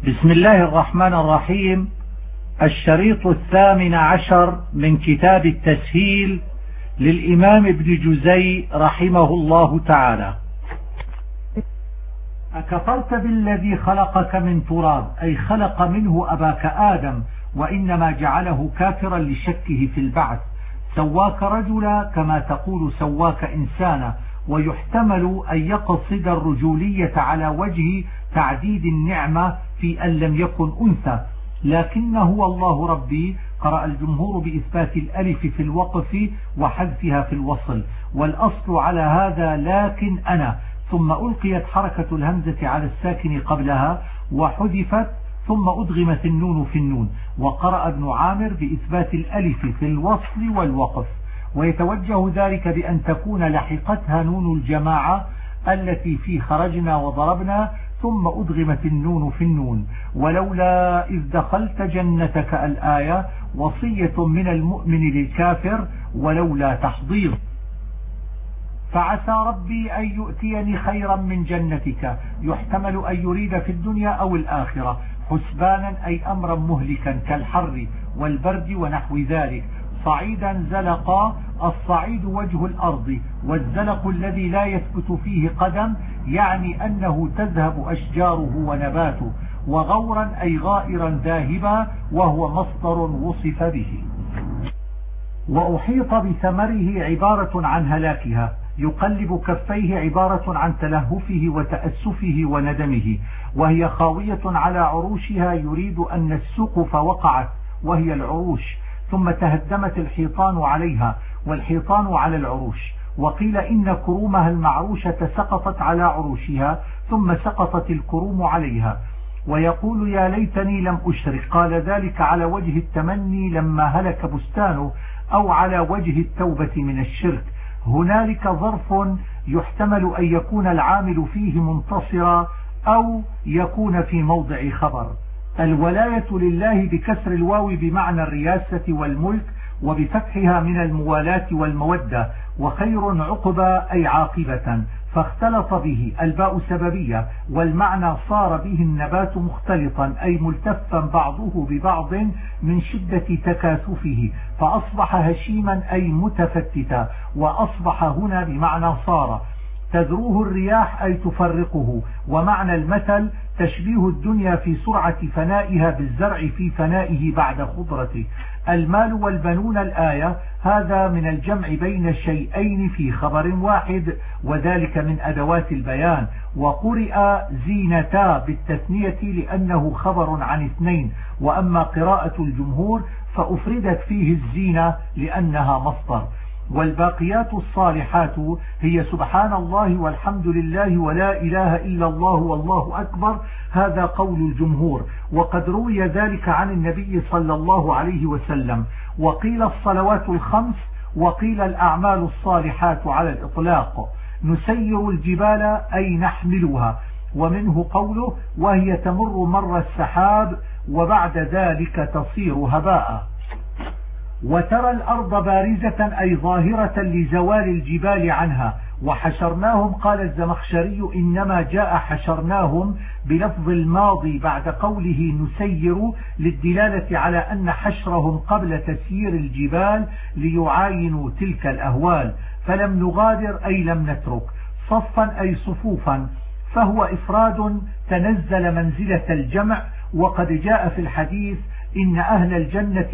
بسم الله الرحمن الرحيم. الشريط 18 من كتاب التسهيل للإمام ابن جزي رحمه الله تعالى. أكفرت بالذي خلقك من تراب، أي خلق منه أباك آدم، وإنما جعله كافرا لشكه في البعث. سواك رجلا كما تقول سواك إنسانا، ويحتمل أن يقصد الرجولية على وجه تعديد النعمة في أن لم يكن أنثى، لكنه والله ربي قرأ الجمهور بإثبات الألف في الوقف وحذفها في الوصل، والأصل على هذا لكن أنا، ثم ألقيت حركة الهمزة على الساكن قبلها وحذفت ثم أدغمت النون في النون. وقرأ ابن عامر بإثبات الألف في الوصل والوقف، ويتوجه ذلك بأن تكون لحقتها نون الجماعة التي في خرجنا وضربنا ثم أدغمت النون في النون. ولولا إذ دخلت جنتك الآية وصية من المؤمن للكافر ولولا تحضير. فعسى ربي أن يؤتيني خيرا من جنتك، يحتمل أن يريد في الدنيا أو الآخرة، حسبانا أي أمرا مهلكا كالحر والبرد ونحو ذلك. صعيدا زلقا، الصعيد وجه الأرض، والزلق الذي لا يثبت فيه قدم، يعني أنه تذهب أشجاره ونباته. وغورا أي غائرا ذاهبا، وهو مصدر وصف به. وأحيط بثمره عبارة عن هلاكها، يقلب كفيه عبارة عن تلهفه وتأسفه وندمه، وهي خاوية على عروشها، يريد أن السقف وقعت وهي العروش، ثم تهدمت الحيطان عليها، والحيطان على العروش. وقيل إن كرومها المعروشة سقطت على عروشها ثم سقطت الكروم عليها. ويقول يا ليتني لم أشرك، قال ذلك على وجه التمني لما هلك بستانه، أو على وجه التوبة من الشرك. هنالك ظرف يحتمل أن يكون العامل فيه منتصرا أو يكون في موضع خبر. الولاية لله بكسر الواو بمعنى الرياسة والملك، وبفتحها من الموالاة والمودة. وخير عقبى أي عاقبة، فاختلط به الباء سببية، والمعنى صار به النبات مختلطا أي ملتفا بعضه ببعض من شدة تكاثفه، فأصبح هشيما أي متفتتا. وأصبح هنا بمعنى صار. تذروه الرياح أي تفرقه. ومعنى المثل تشبيه الدنيا في سرعة فنائها بالزرع في فنائه بعد خضرته. المال والبنون الآية، هذا من الجمع بين شيئين في خبر واحد، وذلك من أدوات البيان. وقرئ زينتا بالتثنية لأنه خبر عن اثنين، وأما قراءة الجمهور فأفردت فيه الزينة لأنها مصدر. والباقيات الصالحات هي سبحان الله والحمد لله ولا إله إلا الله والله أكبر، هذا قول الجمهور، وقد روي ذلك عن النبي صلى الله عليه وسلم. وقيل الصلوات الخمس، وقيل الأعمال الصالحات على الإطلاق. نسير الجبال أي نحملها، ومنه قوله وهي تمر مر السحاب وبعد ذلك تصير هباء. وترى الأرض بارزة أي ظاهرة لزوال الجبال عنها. وحشرناهم، قال الزمخشري إنما جاء حشرناهم بلفظ الماضي بعد قوله نسير، للدلالة على أن حشرهم قبل تسيير الجبال ليعاينوا تلك الأهوال. فلم نغادر أي لم نترك. صفا أي صفوفا، فهو إفراد تنزل منزلة الجمع. وقد جاء في الحديث إن أهل الجنة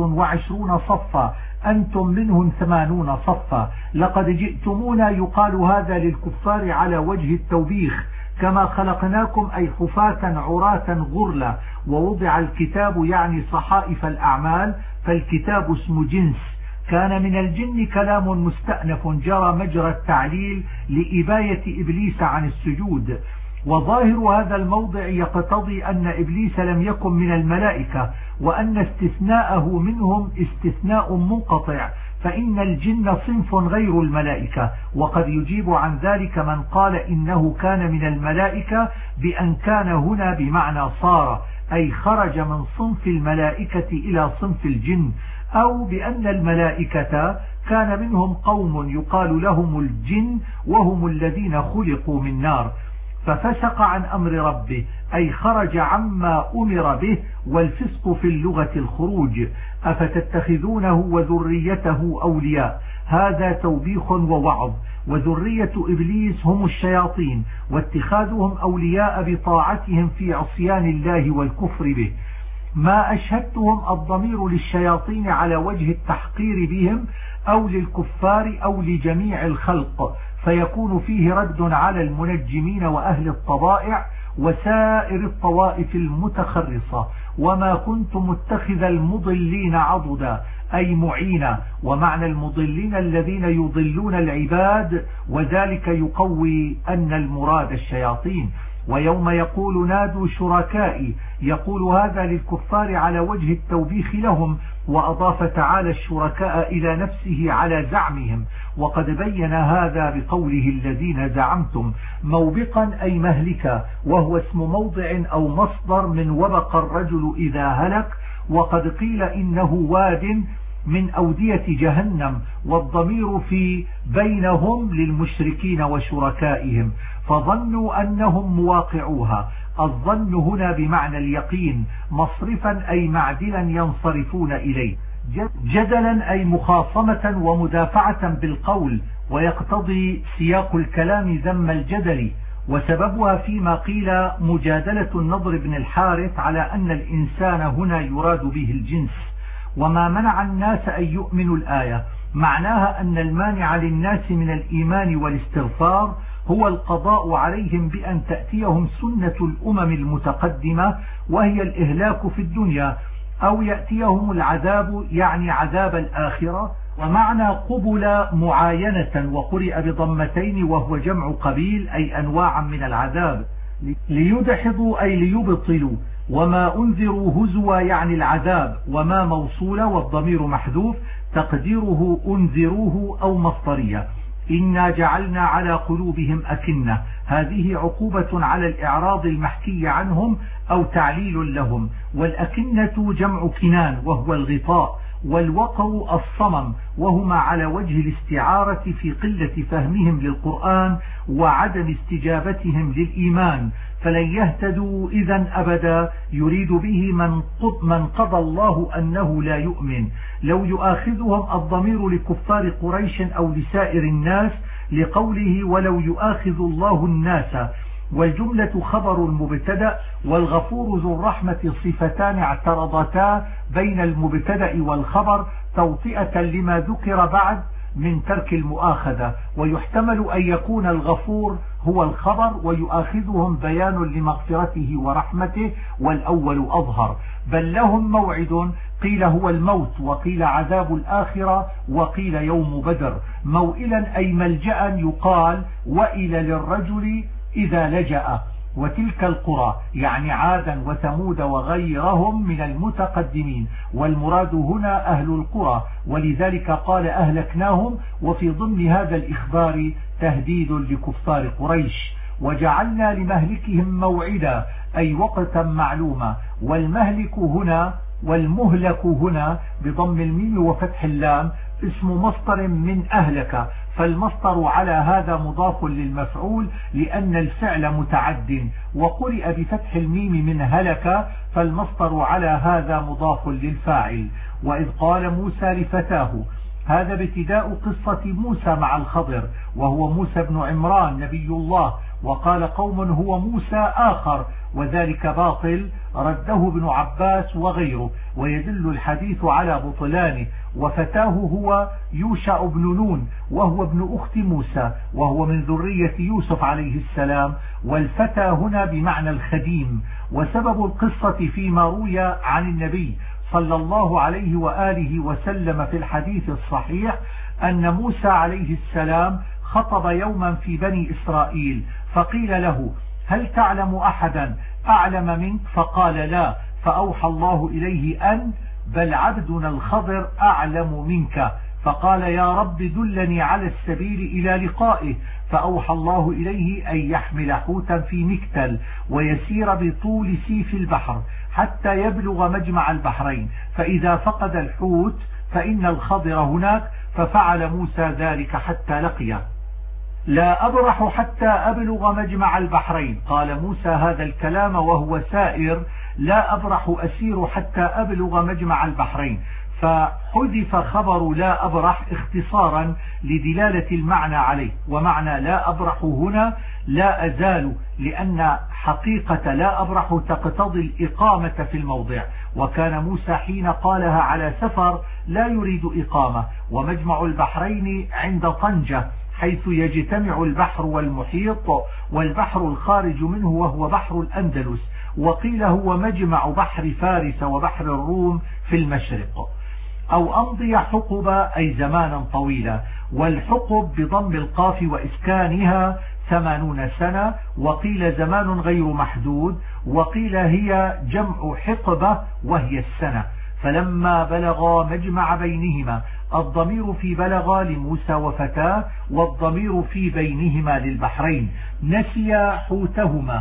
120 صفا، أنتم منهم 80 صفا. لقد جئتمونا، يقال هذا للكفار على وجه التوبيخ، كما خلقناكم أي حفاة عراة غرلا. ووضع الكتاب يعني صحائف الأعمال، فالكتاب اسم جنس. كان من الجن كلام مستأنف جرى مجرى التعليل لإباية إبليس عن السجود. وظاهر هذا الموضع يقتضي أن إبليس لم يكن من الملائكة، وأن استثناءه منهم استثناء منقطع، فإن الجن صنف غير الملائكة. وقد يجيب عن ذلك من قال إنه كان من الملائكة بأن كان هنا بمعنى صار، أي خرج من صنف الملائكة إلى صنف الجن، أو بأن الملائكة كان منهم قوم يقال لهم الجن وهم الذين خلقوا من نار. ففسق عن أمر ربه أي خرج عما أمر به، والفسق في اللغة الخروج. أفتتخذونه وذريته أولياء، هذا توبيخ ووعظ. وذرية إبليس هم الشياطين، واتخاذهم أولياء بطاعتهم في عصيان الله والكفر به. ما أشهدتهم الضمير للشياطين على وجه التحقير بهم أو للكفار أو لجميع الخلق، فيكون فيه رد على المنجمين وأهل الطبائع وسائر الطوائف المتخرصة. وما كنت متخذ المضلين عضدا أي معينا، ومعنى المضلين الذين يضلون العباد، وذلك يقوي أن المراد الشياطين. ويوم يقول نادوا شركائي، يقول هذا للكفار على وجه التوبيخ لهم، وأضاف تعالى الشركاء إلى نفسه على زعمهم، وقد بين هذا بقوله الذين زعمتم. موبقا أي مهلكا، وهو اسم موضع أو مصدر من وبق الرجل إذا هلك، وقد قيل إنه واد من أودية جهنم، والضمير في بينهم للمشركين وشركائهم، فظنوا أنهم مواقعوها. الظن هنا بمعنى اليقين، مصرفا أي معدلا ينصرفون إليه، جدلا أي مخاصمة ومدافعة بالقول، ويقتضي سياق الكلام ذم الجدل. وسببها فيما قيل مجادلة النضر بن الحارث على أن الإنسان هنا يراد به الجنس. وما منع الناس أن يؤمنوا الآية معناها أن المانع للناس من الإيمان والاستغفار هو القضاء عليهم بأن تأتيهم سنة الأمم المتقدمة، وهي الإهلاك في الدنيا، أو يأتيهم العذاب يعني عذاب الآخرة. ومعنى قبل معاينة، وقرئ بضمتين وهو جمع قبيل أي أنواعا من العذاب. ليدحضوا أي ليبطلوا. وما أنذروا هزوا يعني العذاب، وما موصولة والضمير محذوف تقديره أنذروه أو مصدرية. إنا جعلنا على قلوبهم أكنة، هذه عقوبة على الإعراض المحكي عنهم أو تعليل لهم. والأكنة جمع كنان وهو الغطاء، والوقر الصمم، وهما على وجه الاستعارة في قلة فهمهم للقرآن وعدم استجابتهم للإيمان، فلن يهتدوا إذن أبدا. يريد به من قضى الله أنه لا يؤمن. لو يؤاخذهم الضمير لكفار قريش أو لسائر الناس، لقوله ولو يؤاخذ الله الناس، والجملة خبر المبتدأ، والغفور ذو الرحمة صفتان اعترضتا بين المبتدأ والخبر توطئة لما ذكر بعد من ترك المؤاخذة. ويحتمل أن يكون الغفور هو الخبر، ويؤاخذهم بيان لمغفرته ورحمته، والأول أظهر. بل لهم موعد، قيل هو الموت، وقيل عذاب الآخرة، وقيل يوم بدر. موئلا أي ملجأ، يقال وإل للرجل إذا لجأ. وتلك القرى يعني عادا وثمود وغيرهم من المتقدمين، والمراد هنا أهل القرى، ولذلك قال أهلكناهم. وفي ضمن هذا الإخبار تهديد لكفار قريش. وجعلنا لمهلكهم موعدا أي وقتا معلوما. والمهلك هنا بضم الميم وفتح اللام اسم مصدر من أهلك، فالمصدر على هذا مضاف للمفعول لأن الفعل متعد، وقرئ بفتح الميم من هلك، فالمصدر على هذا مضاف للفاعل. وإذ قال موسى لفتاه، هذا ابتداء قصة موسى مع الخضر، وهو موسى بن عمران نبي الله. وقال قوم هو موسى آخر، وذلك باطل، رده ابن عباس وغيره، ويدل الحديث على بطلانه. وفتاه هو يوشع بن نون، وهو ابن أخت موسى، وهو من ذرية يوسف عليه السلام. والفتى هنا بمعنى الخديم. وسبب القصة فيما روي عن النبي صلى الله عليه وآله وسلم في الحديث الصحيح أن موسى عليه السلام خطب يوما في بني إسرائيل، فقيل له هل تعلم أحدا أعلم منك؟ فقال لا، فأوحى الله إليه أن بل عبدنا الخضر أعلم منك. فقال يا رب دلني على السبيل إلى لقائه، فأوحى الله إليه أن يحمل حوتا في مكتل ويسير بطول سيف البحر حتى يبلغ مجمع البحرين، فإذا فقد الحوت فإن الخضر هناك، ففعل موسى ذلك حتى لقيه. لا أبرح حتى أبلغ مجمع البحرين. قال موسى هذا الكلام وهو سائر: لا أبرح أسير حتى أبلغ مجمع البحرين، فحذف خبر لا أبرح اختصارا لدلالة المعنى عليه. ومعنى لا أبرح هنا لا أزال، لأن حقيقة لا أبرح تقتضي الإقامة في الموضع، وكان موسى حين قالها على سفر لا يريد إقامة. ومجمع البحرين عند طنجة حيث يجتمع البحر والمحيط، والبحر الخارج منه وهو بحر الأندلس، وقيل هو مجمع بحر فارس وبحر الروم في المشرق. أو أمضي حقبا أي زمانا طويلا، والحقب بضم القاف وإسكانها 80 سنة، وقيل زمان غير محدود، وقيل هي جمع حقبة وهي السنة. فلما بلغا مجمع بينهما، الضمير في بلغ لموسى وفتاه، والضمير في بينهما للبحرين، نسيا حوتهما،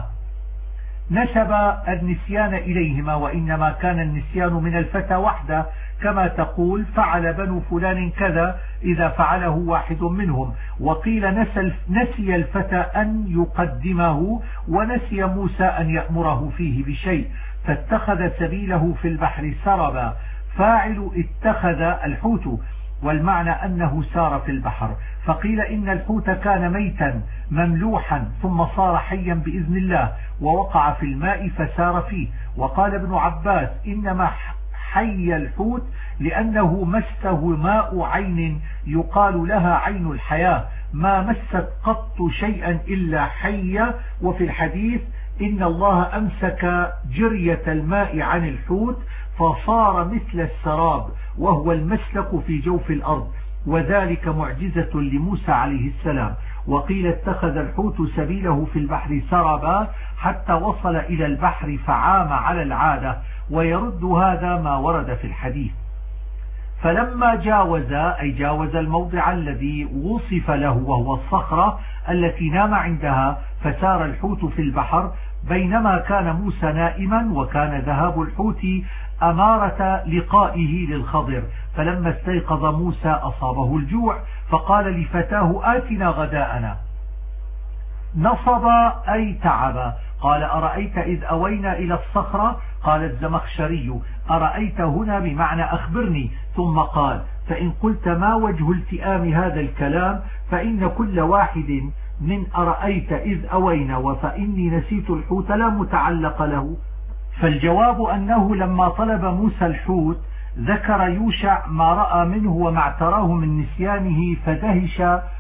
نسب النسيان إليهما، وإنما كان النسيان من الفتى وحده، كما تقول فعل بنو فلان كذا إذا فعله واحد منهم. وقيل نسي الفتى أن يقدمه، ونسي موسى أن يأمره فيه بشيء، فاتخذ سبيله في البحر سربا. فاعل اتخذ الحوت، والمعنى أنه سار في البحر. فقيل إن الحوت كان ميتا مملوحا ثم صار حيا بإذن الله، ووقع في الماء فسار فيه. وقال ابن عباس إنما حي الحوت لأنه مسه ماء عين يقال لها عين الحياة، ما مست قط شيئا إلا حية. وفي الحديث إن الله أمسك جرية الماء عن الحوت فصار مثل السراب، وهو المسلك في جوف الأرض، وذلك معجزة لموسى عليه السلام. وقيل اتخذ الحوت سبيله في البحر سربا حتى وصل إلى البحر فعام على العادة، ويرد هذا ما ورد في الحديث. فلما جاوز أي جاوز الموضع الذي وصف له وهو الصخرة التي نام عندها، فسار الحوت في البحر بينما كان موسى نائما، وكان ذهاب الحوت أمارة لقائه للخضر. فلما استيقظ موسى أصابه الجوع، فقال لفتاه آتنا غداءنا. نصب أي تعب. قال أرأيت إذ أوينا إلى الصخرة؟ قال الزمخشري أرأيت هنا بمعنى أخبرني. ثم قال فإن قلت ما وجه التئام هذا الكلام فإن كل واحد من أرأيت إذ أوينا وفإني نسيت الحوت لا متعلق له. فالجواب أنه لما طلب موسى الحوت ذكر يوشع ما رأى منه وما اعتراه من نسيانه، فدهش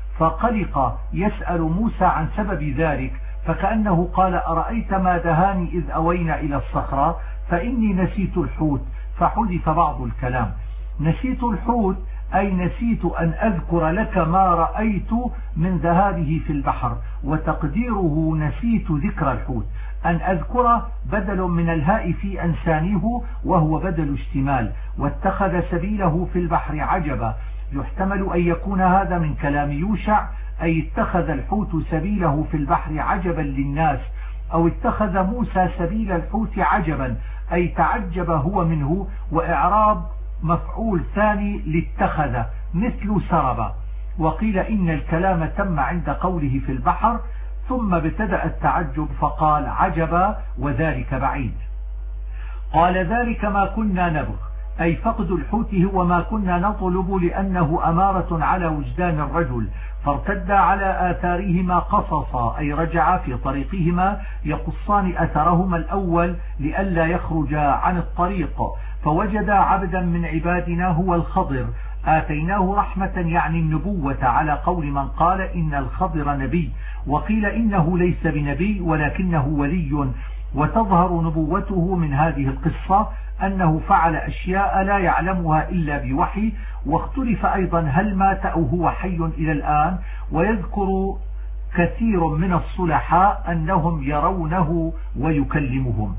فقلق يسأل موسى عن سبب ذلك، فكأنه قال أرأيت ما دهاني إذ أوينا إلى الصخرة فإني نسيت الحوت، فحذف بعض الكلام. نسيت الحوت أي نسيت أن أذكر لك ما رأيت من ذهابه في البحر، وتقديره نسيت ذكر الحوت. أن أذكر بدل من الهاء في أنسانه وهو بدل اشتمال. واتخذ سبيله في البحر عجبا، يحتمل أن يكون هذا من كلام يوشع، أي اتخذ الحوت سبيله في البحر عجبا للناس، أو اتخذ موسى سبيل الحوت عجبا أي تعجب هو منه، وإعراب مفعول ثاني لاتخذ مثل سرب. وقيل إن الكلام تم عند قوله في البحر، ثم ابتدأ التعجب فقال عجبا وذلك بعيد. قال ذلك ما كنا نبغ، أي فقد الحوت هو ما كنا نطلب، لأنه أمارة على وجدان الرجل. فارتدا على آثارهما قصصا، أي رجعا في طريقهما يقصان أثرهما الأول لئلا يخرجا عن الطريق، فوجدا عبدا من عبادنا هو الخضر آتيناه رحمة يعني النبوة، على قول من قال إن الخضر نبي، وقيل إنه ليس بنبي ولكنه ولي. وتظهر نبوته من هذه القصة أنه فعل أشياء لا يعلمها إلا بوحي. واختلف أيضا هل مات أو هو حي إلى الآن. ويذكر كثير من الصلحاء أنهم يرونه ويكلمهم.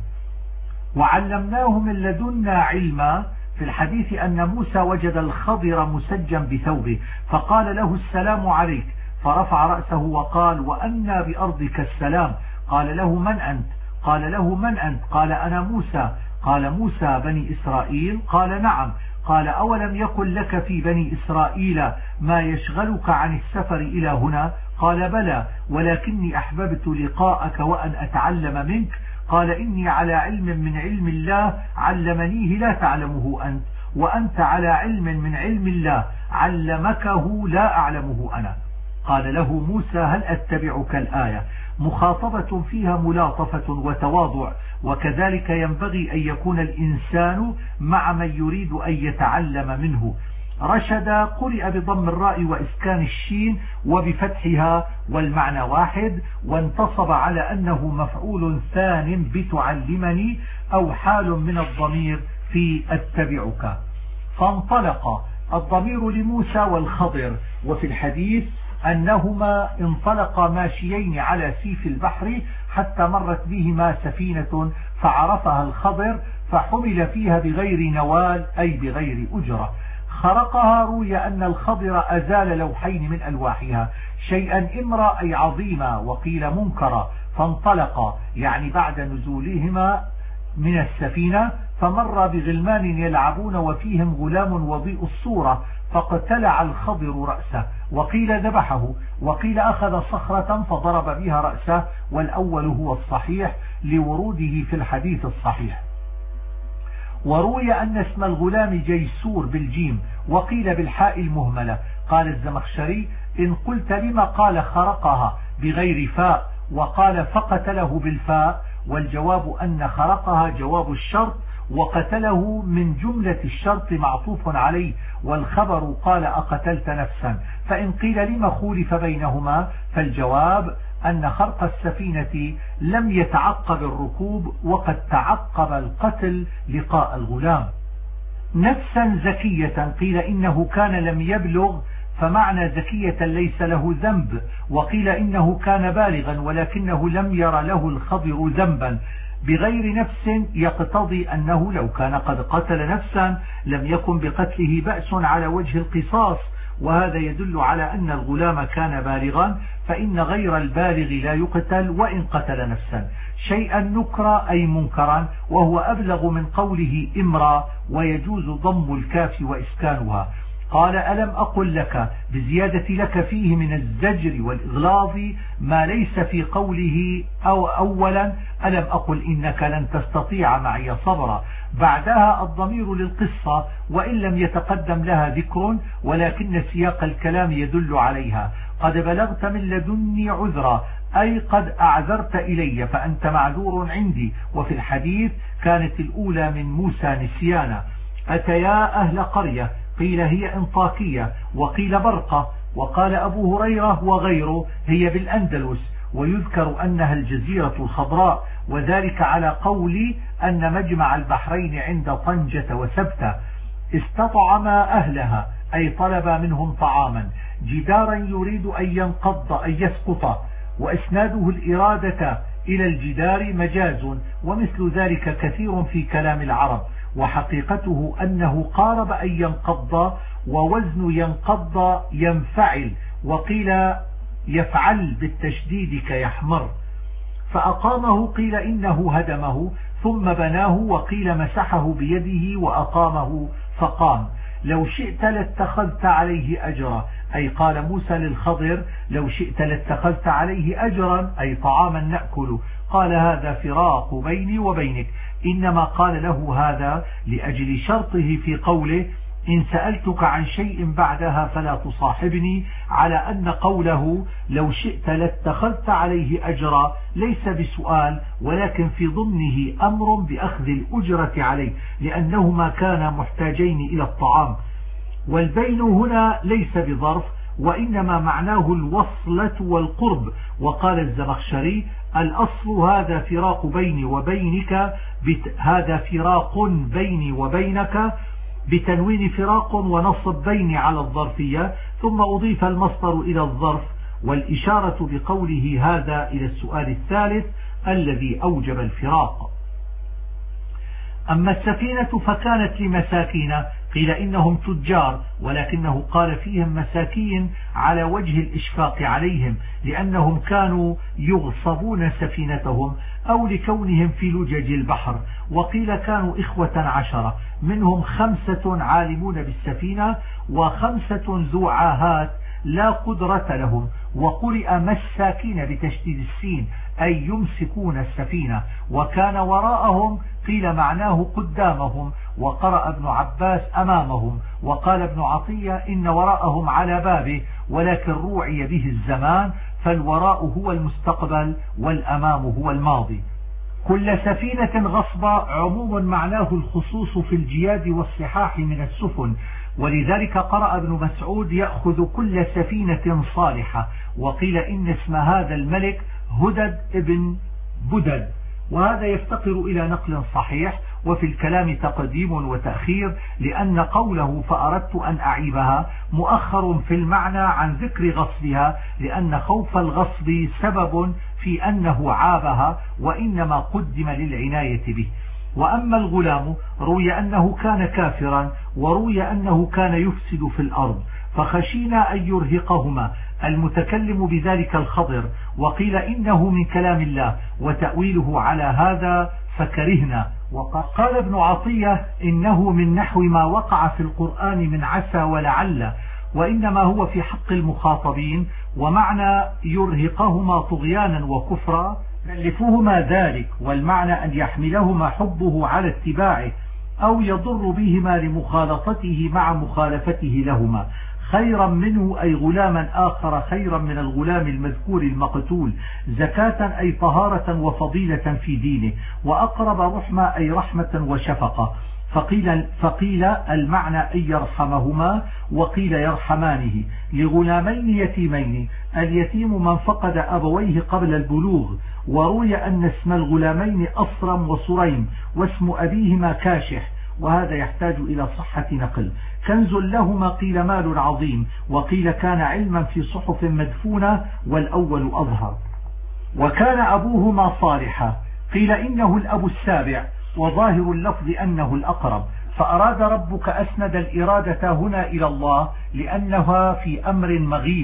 وعلمناه من لدنا علما، في الحديث أن موسى وجد الخضر مسجا بثوبه فقال له السلام عليك، فرفع رأسه وقال وأنى بأرضك السلام. قال له من أنت؟ قال له من أنت؟ قال أنا موسى. قال موسى بني إسرائيل؟ قال نعم. قال أولم يكن لك في بني إسرائيل ما يشغلك عن السفر إلى هنا؟ قال بلى، ولكني أحببت لقاءك وأن أتعلم منك. قال إني على علم من علم الله علمنيه لا تعلمه أنت، وأنت على علم من علم الله علمكه لا أعلمه أنا. قال له موسى هل أتبعك الآية، مخاطبة فيها ملاطفة وتواضع، وكذلك ينبغي أن يكون الإنسان مع من يريد أن يتعلم منه. رشد قرئ بضم الراء وإسكان الشين وبفتحها والمعنى واحد، وانتصب على أنه مفعول ثان بتعلمني أو حال من الضمير في أتبعك. فانطلق الضمير لموسى والخضر، وفي الحديث أنهما انطلقا ماشيين على سيف البحر حتى مرت بهما سفينة فعرفها الخضر فحمل فيها بغير نوال أي بغير أجرة. خرقها، روي أن الخضر أزال لوحين من ألواحها، شيئا إمرا أي عظيما، وقيل منكرا. فانطلقا يعني بعد نزولهما من السفينة، فمر بغلمان يلعبون وفيهم غلام وضيء الصورة، فاقتلع الخضر رأسه، وقيل ذبحه، وقيل أخذ صخرة فضرب بها رأسه، والأول هو الصحيح لوروده في الحديث الصحيح. وروي أن اسم الغلام جيسور بالجيم، وقيل بالحاء المهملة. قال الزمخشري إن قلت لما قال خرقها بغير فاء وقال فقتله بالفاء، والجواب أن خرقها جواب الشرط، وقتله من جملة الشرط معطوف عليه، والخبر قال أقتلت نفسا. فإن قيل لما خولف بينهما، فالجواب أن خرق السفينة لم يتعقب الركوب، وقد تعقب القتل لقاء الغلام. نفسا زكية، قيل إنه كان لم يبلغ، فمعنى زكية ليس له ذنب، وقيل إنه كان بالغا ولكنه لم ير له الخضر ذنبا. بغير نفس يقتضي أنه لو كان قد قتل نفسا لم يكن بقتله بأس على وجه القصاص، وهذا يدل على أن الغلام كان بالغا، فإن غير البالغ لا يقتل وإن قتل نفسا. شيئا نكرا أي منكرا، وهو أبلغ من قوله إمرا، ويجوز ضم الكاف وإسكانها. قال ألم أقل لك بزيادة لك فيه من الزجر والإغلاظ ما ليس في قوله أولا ألم أقل إنك لن تستطيع معي صبرا. بعدها الضمير للقصة وإن لم يتقدم لها ذكر، ولكن سياق الكلام يدل عليها. قد بلغت من لدني عذرا أي قد أعذرت إلي فأنت معذور عندي. وفي الحديث كانت الأولى من موسى نسيانا. أتيا أهل قرية، قيل هي انطاكية، وقيل برقة، وقال أبو هريرة وغيره هي بالأندلس، ويذكر أنها الجزيرة الخضراء، وذلك على قول أن مجمع البحرين عند طنجة وسبتة. استطعما أهلها أي طلب منهم طعاما. جدارا يريد أن ينقض أن يسقط، وإسناده الإرادة إلى الجدار مجاز، ومثل ذلك كثير في كلام العرب، وحقيقته أنه قارب أن ينقض، ووزن ينقض ينفعل، وقيل يفعل بالتشديد كيحمر. فأقامه قيل إنه هدمه ثم بناه، وقيل مسحه بيده وأقامه فقام. لو شئت لاتخذت عليه أجرا، أي قال موسى للخضر لو شئت لاتخذت عليه أجرا أي طعاما نأكل. قال هذا فراق بيني وبينك، إنما قال له هذا لأجل شرطه في قوله إن سألتك عن شيء بعدها فلا تصاحبني، على أن قوله لو شئت لاتخذت عليه أجرا ليس بسؤال، ولكن في ضمنه أمر بأخذ الأجرة عليه، لأنهما كانا محتاجين إلى الطعام. والبين هنا ليس بظرف، وإنما معناه الوصلة والقرب. وقال الزمخشري الأصل هذا فراق بيني وبينك، هذا فراق بيني وبينك بتنوين فراق ونصب بيني على الظرفية، ثم أضيف المصدر إلى الظرف، والإشارة بقوله هذا إلى السؤال الثالث الذي أوجب الفراق. أما السفينة فكانت لمساكين قيل إنهم تجار، ولكنه قال فيهم مساكين على وجه الإشفاق عليهم لأنهم كانوا يغصبون سفينتهم أو لكونهم في لجج البحر. وقيل كانوا 10 منهم 5 عالمون بالسفينة و5 ذو عاهات لا قدرة لهم. وقرئ مساكين بتشديد السين أي يمسكون السفينة. وكان وراءهم قيل معناه قدامهم، وقرأ ابن عباس أمامهم. وقال ابن عطية إن وراءهم على بابه، ولكن روعي به الزمان، فالوراء هو المستقبل والأمام هو الماضي. كل سفينة غصبة عموم معناه الخصوص في الجياد والصحاح من السفن، ولذلك قرأ ابن مسعود يأخذ كل سفينة صالحة. وقيل إن اسم هذا الملك هدد ابن بدد، وهذا يفتقر إلى نقل صحيح، وفي الكلام تقديم وتأخير، لأن قوله فأردت أن أعيبها مؤخر في المعنى عن ذكر غصبها، لأن خوف الغصب سبب في أنه عابها، وإنما قدم للعناية به. وأما الغلام روي أنه كان كافرا، وروي أنه كان يفسد في الأرض، فخشينا أن يرهقهما. المتكلم بذلك الخضر، وقيل إنه من كلام الله وتأويله على هذا فكرهنا. وقال ابن عطية إنه من نحو ما وقع في القرآن من عسى ولعل، وإنما هو في حق المخاطبين. ومعنى يرهقهما طغيانا وكفرا كلفوهما ذلك، والمعنى أن يحملهما حبه على اتباعه أو يضر بهما لمخالطته مع مخالفته لهما. خيرا منه أي غلاما آخر خيرا من الغلام المذكور المقتول، زكاة أي طهارة وفضيلة في دينه، وأقرب رحمة أي رحمة وشفقة. فقيل المعنى أن يرحمهما، وقيل يرحمانه. لغلامين يتيمين، اليتيم من فقد أبويه قبل البلوغ. وروي أن اسم الغلامين أصرم وصريم، واسم أبيهما كاشح، وهذا يحتاج إلى صحة نقل. كنز لهما قيل مال عظيم، وقيل كان علما في صحف مدفونة، والأول أظهر. وكان أبوهما صالحا، قيل إنه الأب السابع، وظاهر اللفظ أنه الأقرب. فأراد ربك أسند الإرادة هنا إلى الله، لأنها في أمر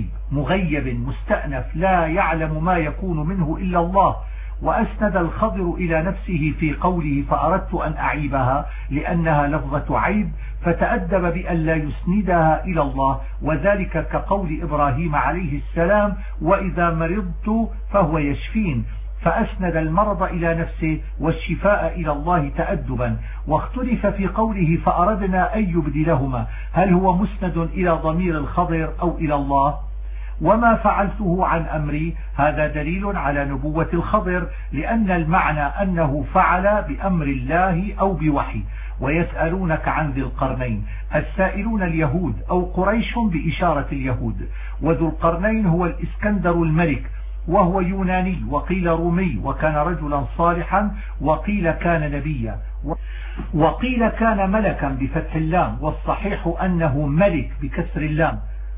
مغيب مستأنف لا يعلم ما يكون منه إلا الله. وأسند الخضر إلى نفسه في قوله فأردت أن أعيبها، لأنها لفظة عيب، فتأدب بأن لا يسندها إلى الله، وذلك كقول إبراهيم عليه السلام وإذا مرضت فهو يشفين، فأسند المرض إلى نفسه والشفاء إلى الله تأدبا. واختلف في قوله فأردنا أن يبدلهما، هل هو مسند إلى ضمير الخضر أو إلى الله؟ وما فعلته عن أمري، هذا دليل على نبوة الخضر، لأن المعنى أنه فعل بأمر الله أو بوحي. ويسألونك عن ذي القرنين، السائلون اليهود أو قريش بإشارة اليهود. وذو القرنين هو الإسكندر الملك، وهو يوناني، وقيل رومي، وكان رجلا صالحا، وقيل كان نبيا، وقيل كان ملكا بفتح اللام، والصحيح أنه ملك بكسر اللام.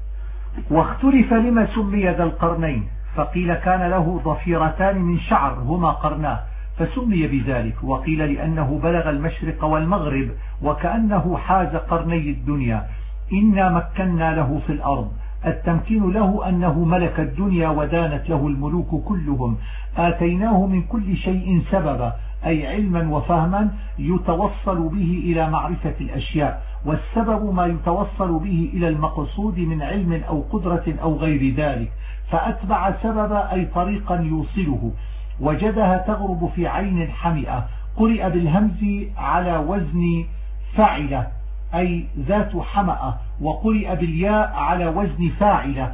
واختلف لما سمي ذا القرنين، فقيل كان له ضفيرتان من شعر هما قرناه فسمي بذلك، وقيل لأنه بلغ المشرق والمغرب وكأنه حاز قرني الدنيا. إنا مكنا له في الأرض، التمكين له أنه ملك الدنيا ودانت له الملوك كلهم. آتيناه من كل شيء سببا، أي علما وفهما يتوصل به إلى معرفة الأشياء، والسبب ما يتوصل به إلى المقصود من علم أو قدرة أو غير ذلك. فأتبع سببا أي طريقا يوصله. وجدها تغرب في عين حمئة، قرئ بالهمز على وزن فاعلة أي ذات حمأة، وقرئ بالياء على وزن فاعلة.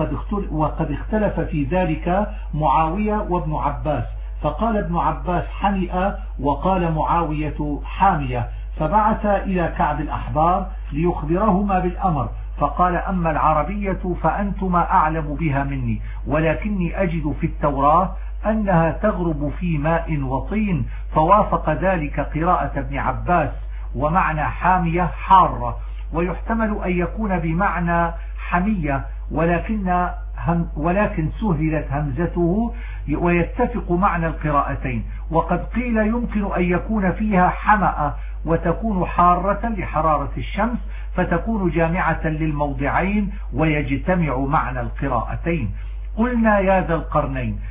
وقد اختلف في ذلك معاوية وابن عباس، فقال ابن عباس حمئة وقال معاوية حامية. فبعث إلى كعب الأحبار ليخبرهما بالأمر، فقال أما العربية فأنتما أعلم بها مني، ولكني أجد في التوراة أنها تغرب في ماء وطين، فوافق ذلك قراءة ابن عباس. ومعنى حامية حارة، ويحتمل أن يكون بمعنى حمية، ولكن سهلت همزته، ويتفق معنى القراءتين. وقد قيل يمكن أن يكون فيها حمأة وتكون حارة لحرارة الشمس فتكون جامعة للموضعين ويجتمع معنى القراءتين. قلنا يا ذا القرنين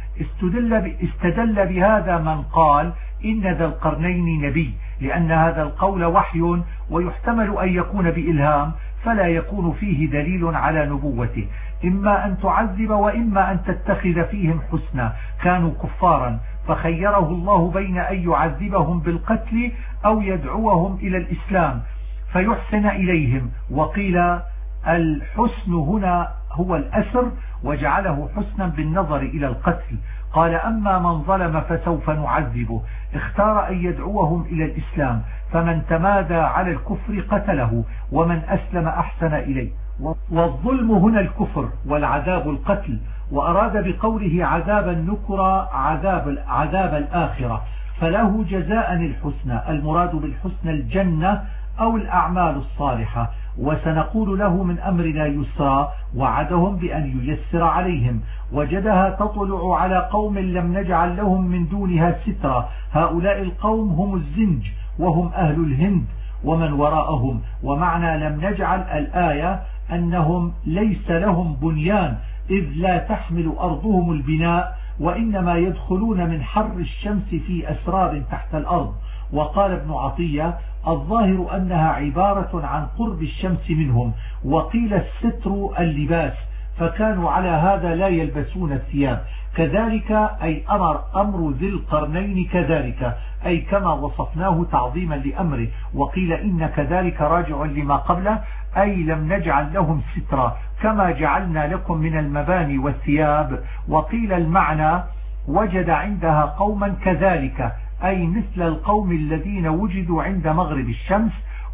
استدل بهذا من قال إن ذا القرنين نبي، لأن هذا القول وحي ويحتمل أن يكون بإلهام، فلا يكون فيه دليل على نبوته. إما أن تعذب وإما أن تتخذ فيهم حسنا، كانوا كفارا فخيره الله بين أن يعذبهم بالقتل أو يدعوهم إلى الإسلام فيحسن إليهم. وقيل الحسن هنا هو الأسر وجعله حسنا بالنظر إلى القتل. قال أما من ظلم فسوف نعذبه، اختار أن يدعوهم إلى الإسلام، فمن تمادى على الكفر قتله ومن أسلم أحسن إليه. والظلم هنا الكفر والعذاب القتل، وأراد بقوله عذاب النكرة عذاب الآخرة، فله جزاء الحسنى، المراد بالحسنى الجنة أو الأعمال الصالحة. وسنقول له من أمرنا يسرا، وعدهم بأن ييسر عليهم. وجدها تطلع على قوم لم نجعل لهم من دونها سترا، هؤلاء القوم هم الزنج وهم أهل الهند ومن وراءهم. ومعنى لم نجعل الآية أنهم ليس لهم بنيان، إذ لا تحمل أرضهم البناء، وإنما يدخلون من حر الشمس في أسراب تحت الأرض. وقال ابن عطية الظاهر أنها عبارة عن قرب الشمس منهم، وقيل الستر اللباس، فكانوا على هذا لا يلبسون الثياب. كذلك أي أمر ذي القرنين كذلك، أي كما وصفناه تعظيما لأمره. وقيل إن كذلك راجع لما قبله، أي لم نجعل لهم سترا كما جعلنا لكم من المباني والثياب. وقيل المعنى وجد عندها قوما كذلك، أي مثل القوم الذين وجدوا عند مغرب الشمس،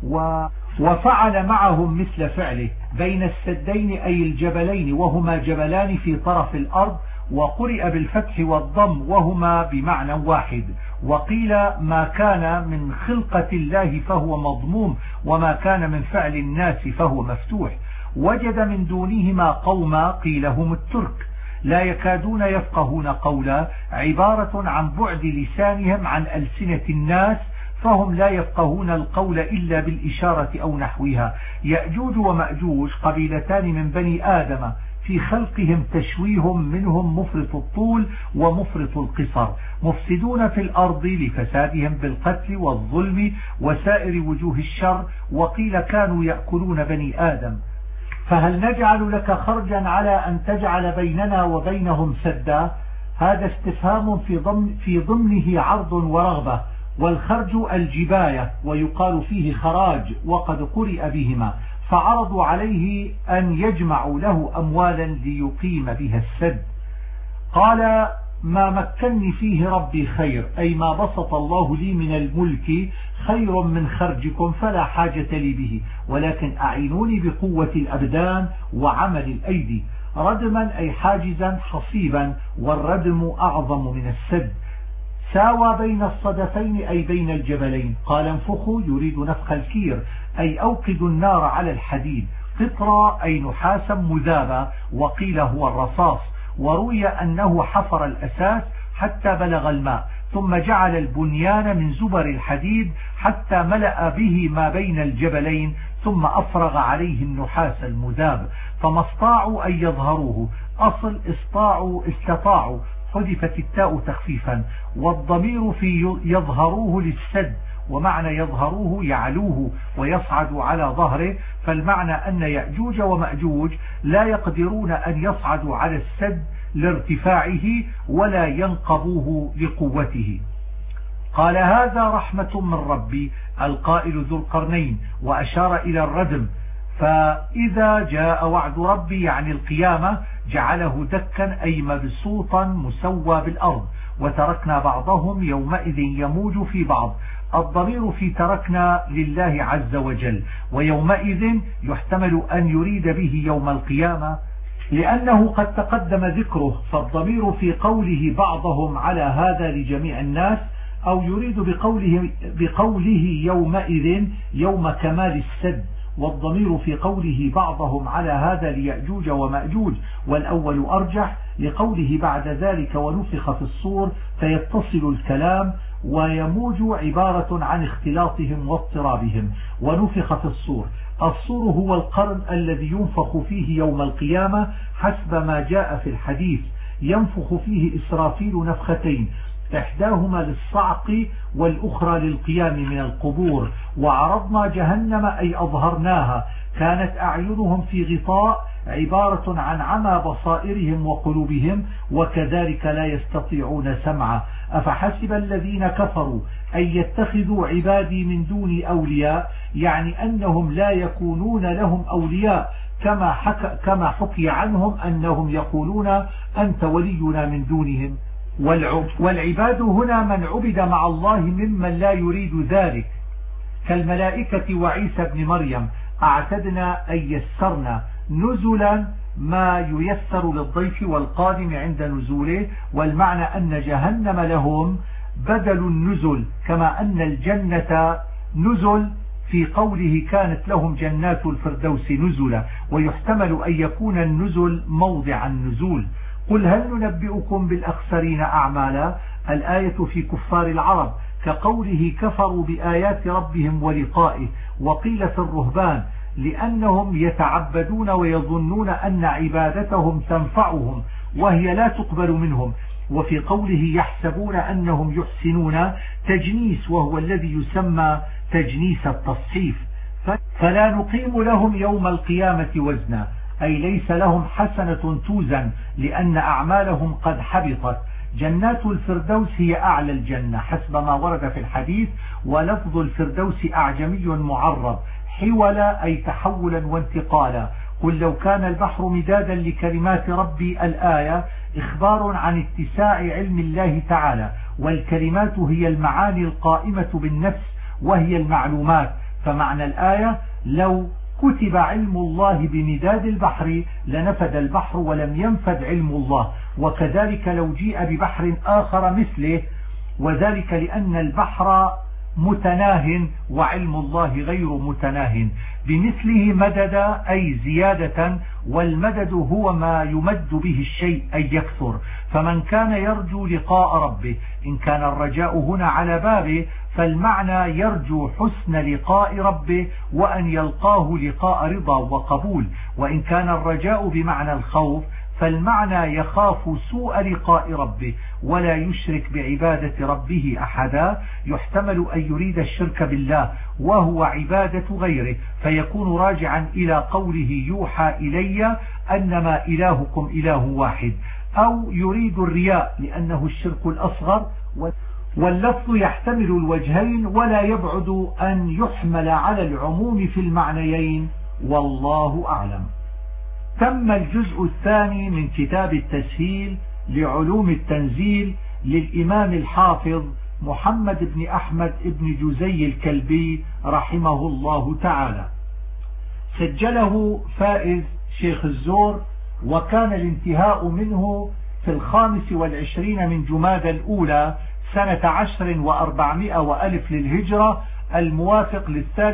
وفعل معهم مثل فعله بين السدين أي الجبلين، وهما جبلان في طرف الأرض، وقرئ بالفتح والضم وهما بمعنى واحد. وقيل ما كان من خلقة الله فهو مضموم، وما كان من فعل الناس فهو مفتوح. وجد من دونهما قوما قيل هم الترك لا يكادون يفقهون قولا، عبارة عن بعد لسانهم عن ألسنة الناس، فهم لا يفقهون القول إلا بالإشارة أو نحوها. يأجوج ومأجوج قبيلتان من بني آدم، في خلقهم تشويه منهم مفرط الطول ومفرط القصر، مفسدون في الأرض لفسادهم بالقتل والظلم وسائر وجوه الشر. وقيل كانوا يأكلون بني آدم. فهل نجعل لك خرجا على أن تجعل بيننا وبينهم سدا؟ هذا استفهام في ضمنه عرض ورغبة، والخرج الجباية، ويقال فيه خراج وقد قرئ بهما، فعرضوا عليه أن يجمعوا له أموالا ليقيم بها السد. قال ما مكنني فيه ربي خير، أي ما بسط الله لي من الملك خير من خرجكم فلا حاجة لي به، ولكن أعينوني بقوة الأبدان وعمل الأيدي. ردما أي حاجزا حصيبا، والردم أعظم من السد. ساوى بين الصدفين أي بين الجبلين. قال انفخوا يريد نفخ الكير، أي أوقدوا النار على الحديد. قطرة أي نحاسا مذابا، وقيل هو الرصاص. وروي أنه حفر الأساس حتى بلغ الماء، ثم جعل البنيان من زبر الحديد حتى ملأ به ما بين الجبلين، ثم أفرغ عليه النحاس المذاب، فما استطاعوا أن يظهروه. أصل استطاعوا حذفت التاء تخفيفا، والضمير في يظهروه للسد، ومعنى يظهروه يعلوه ويصعد على ظهره، فالمعنى أن يأجوج ومأجوج لا يقدرون أن يصعدوا على السد لارتفاعه ولا ينقبوه لقوته. قال هذا رحمة من ربي، القائل ذو القرنين، وأشار إلى الردم. فإذا جاء وعد ربي يعني القيامة جعله دكا أي مبسوطا مسوى بالأرض، وتركنا بعضهم يومئذ يموج في بعض. الضمير في تركنا لله عز وجل، ويومئذ يحتمل أن يريد به يوم القيامة لأنه قد تقدم ذكره، فالضمير في قوله بعضهم على هذا لجميع الناس، أو يريد بقوله يومئذ يوم كمال السد، والضمير في قوله بعضهم على هذا ليأجوج ومأجوج، والأول أرجح لقوله بعد ذلك ونفخ في الصور فيتصل الكلام، ويموج عبارة عن اختلاطهم واضطرابهم. ونفخ في الصور. الصور هو القرن الذي ينفخ فيه يوم القيامة حسب ما جاء في الحديث. ينفخ فيه إسرافيل نفختين، إحداهما للصعق والأخرى للقيام من القبور. وعرضنا جهنم أي أظهرناها، كانت أعينهم في غطاء عبارة عن عمى بصائرهم وقلوبهم، وكذلك لا يستطيعون سمعا. أفحسب الذين كفروا أن يتخذوا عبادي من دوني أولياء، يعني أنهم لا يكونون لهم أولياء، كما حكي عنهم أنهم يقولون أنت ولينا من دونهم. والعباد هنا من عبد مع الله ممن لا يريد ذلك، كالملائكة وعيسى بن مريم. أعتدنا أن يسرنا نزلا ما ييسر للضيف والقادم عند نزوله، والمعنى أن جهنم لهم بدل النزل، كما أن الجنة نزل في قوله كانت لهم جنات الفردوس نزلا. ويحتمل أن يكون النزل موضع النزول. قل هل ننبئكم بالأخسرين أعمالا؟ الآية في كفار العرب، كقوله كفروا بآيات ربهم ولقائه. وقيل في الرهبان لأنهم يتعبدون ويظنون أن عبادتهم تنفعهم وهي لا تقبل منهم. وفي قوله يحسبون أنهم يحسنون تجنيس، وهو الذي يسمى تجنيس التصحيف. فلا نقيم لهم يوم القيامة وزنا، أي ليس لهم حسنة توزن لأن أعمالهم قد حبطت. جنات الفردوس هي أعلى الجنة حسب ما ورد في الحديث. ولفظ الفردوس أعجمي معرب، حولا أي تحولا وانتقالا. قل لو كان البحر مدادا لكلمات ربي، الآية إخبار عن اتساع علم الله تعالى، والكلمات هي المعاني القائمة بالنفس وهي المعلومات. فمعنى الآية لو كتب علم الله بمداد البحر لنفد البحر ولم ينفد علم الله. وكذلك لو جيء ببحر آخر مثله، وذلك لأن البحر متناه وعلم الله غير متناه. بمثله مدد أي زيادة، والمدد هو ما يمد به الشيء أي يكثر. فمن كان يرجو لقاء ربه، إن كان الرجاء هنا على بابه فالمعنى يرجو حسن لقاء ربه وأن يلقاه لقاء رضا وقبول. وإن كان الرجاء بمعنى الخوف فالمعنى يخاف سوء لقاء ربه ولا يشرك بعبادة ربه أحدا. يحتمل أن يريد الشرك بالله وهو عبادة غيره، فيكون راجعا إلى قوله يوحى إلي أنما إلهكم إله واحد. أو يريد الرياء لأنه الشرك الأصغر. واللفظ يحتمل الوجهين ولا يبعد أن يحمل على العموم في المعنيين، والله أعلم. تم الجزء الثاني من كتاب التسهيل لعلوم التنزيل للإمام الحافظ محمد بن أحمد بن جزي الكلبي رحمه الله تعالى. سجله فائز شيخ الزور، وكان الانتهاء منه في 25 من جمادى الأولى سنة 10 و400 وألف للهجرة، الموافق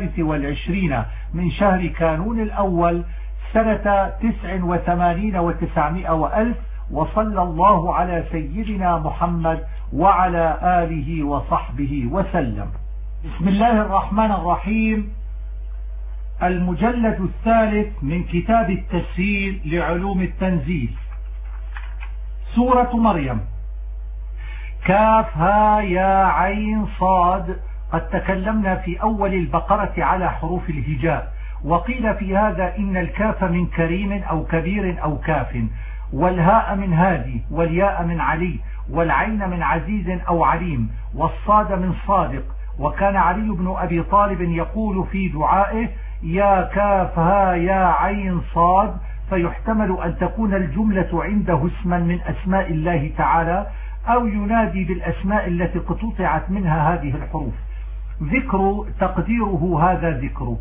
23 من شهر كانون الأول سنة 89 و900 وألف. وصلى الله على سيدنا محمد وعلى آله وصحبه وسلم. بسم الله الرحمن الرحيم. المجلد الثالث من كتاب التسهيل لعلوم التنزيل. سورة مريم. كاف ها يا عين صاد. قد تكلمنا في أول البقرة على حروف الهجاء، وقيل في هذا إن الكاف من كريم أو كبير أو كاف، والهاء من هادي، والياء من علي، والعين من عزيز أو عليم، والصاد من صادق. وكان علي بن أبي طالب يقول في دعائه يا كاف ها يا عين صاد، فيحتمل أن تكون الجملة عنده اسما من أسماء الله تعالى، أو ينادي بالأسماء التي قطعت منها هذه الحروف. ذكر تقديره هذا ذكر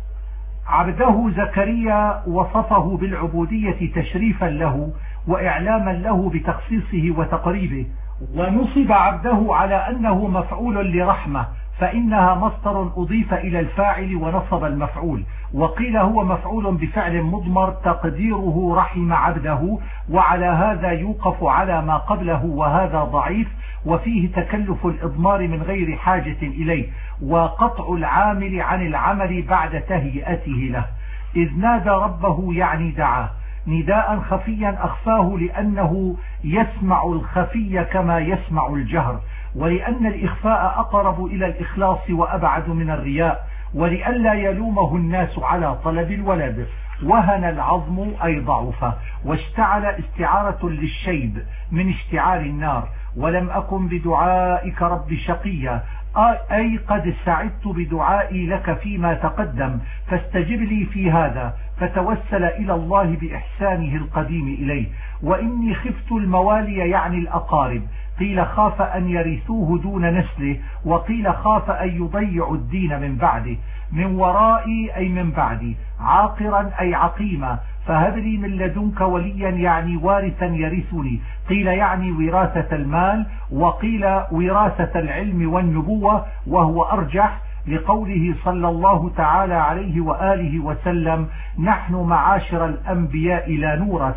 عبده زكريا وصفه بالعبودية تشريفا له وإعلاما له بتخصيصه وتقريبه، ونصب عبده على أنه مفعول لرحمة، فإنها مصدر أضيف إلى الفاعل ونصب المفعول. وقيل هو مفعول بفعل مضمر تقديره رحم عبده، وعلى هذا يوقف على ما قبله وهذا ضعيف. وفيه تكلف الإضمار من غير حاجة إليه وقطع العامل عن العمل بعد تهيئته له. إذ نادى ربه يعني دعاه نداء خفيا أخفاه لأنه يسمع الخفي كما يسمع الجهر، ولأن الإخفاء أقرب إلى الإخلاص وأبعد من الرياء، ولئلا يلومه الناس على طلب الولد. وهن العظم أي ضعف، واشتعل استعارة للشيب من اشتعال النار. ولم أكن بدعائك رب شقيا، أي قد سعدت بدعائي لك فيما تقدم، فاستجب لي في هذا. فتوسل إلى الله بإحسانه القديم إليه. وإني خفت الموالي يعني الأقارب، قيل خاف أن يرثوه دون نسله، وقيل خاف أن يضيعوا الدين من بعده. من ورائي أي من بعدي، عاقرا أي عقيما، فهب لي من لدنك وليا يعني وارثا يرثني، قيل يعني وراثة المال، وقيل وراثة العلم والنبوة، وهو أرجح لقوله صلى الله تعالى عليه وآله وسلم: نحن معاشر الأنبياء لا نورث.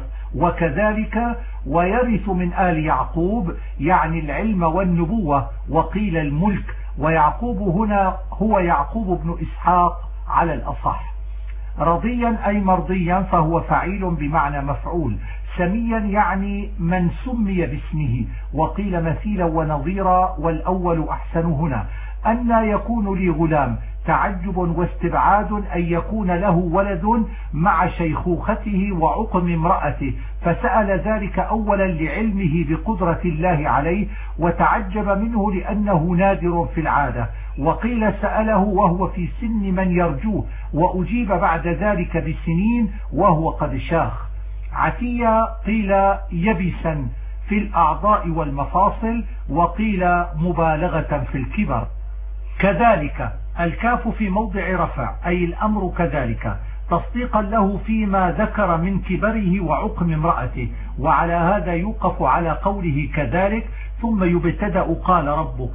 وكذلك ويرث من آل يعقوب يعني العلم والنبوة، وقيل الملك. ويعقوب هنا هو يعقوب بن إسحاق على الأصح. رضيا أي مرضيا، فهو فعيل بمعنى مفعول. سميا يعني من سمي باسمه، وقيل مثيلا ونظيرا، والأول أحسن هنا. أن يكون لي غلام، تعجب واستبعاد أن يكون له ولد مع شيخوخته وعقم امرأته، فسأل ذلك أولا لعلمه بقدرة الله عليه، وتعجب منه لأنه نادر في العادة. وقيل سأله وهو في سن من يرجوه، وأجيب بعد ذلك بسنين وهو قد شاخ. عتيا قيل يبسا في الأعضاء والمفاصل، وقيل مبالغة في الكبر. كذلك الكاف في موضع رفع أي الأمر كذلك، تصديقا له فيما ذكر من كبره وعقم امرأته. وعلى هذا يوقف على قوله كذلك، ثم يبتدأ قال ربك.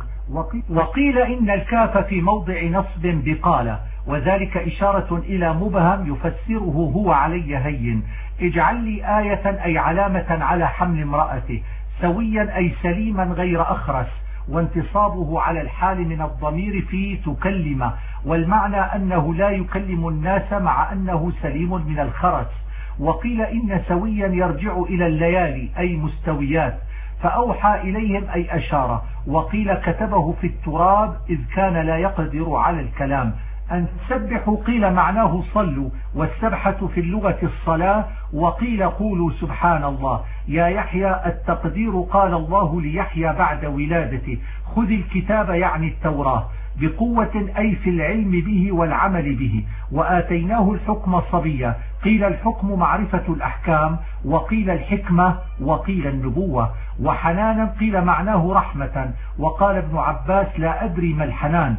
وقيل إن الكاف في موضع نصب بقال، وذلك إشارة إلى مبهم يفسره هو علي هين. اجعل لي آية أي علامة على حمل امرأته. سويا أي سليما غير أخرس، وانتصابه على الحال من الضمير في تكلم، والمعنى أنه لا يكلم الناس مع أنه سليم من الخرس. وقيل إن سويا يرجع إلى الليالي أي مستويات، فأوحى إليهم أي أشار. وقيل كتبه في التراب إذ كان لا يقدر على الكلام. أن تسبحوا قيل معناه صلوا، والسبحة في اللغة الصلاة. وقيل قولوا سبحان الله. يا يحيى التقدير قال الله ليحيى بعد ولادته: خذ الكتاب يعني التوراة بقوة أي في العلم به والعمل به. وآتيناه الحكم صبيا، قيل الحكم معرفة الأحكام، وقيل الحكمة، وقيل النبوة. وحنانا قيل معناه رحمة، وقال ابن عباس لا أدري ما الحنان.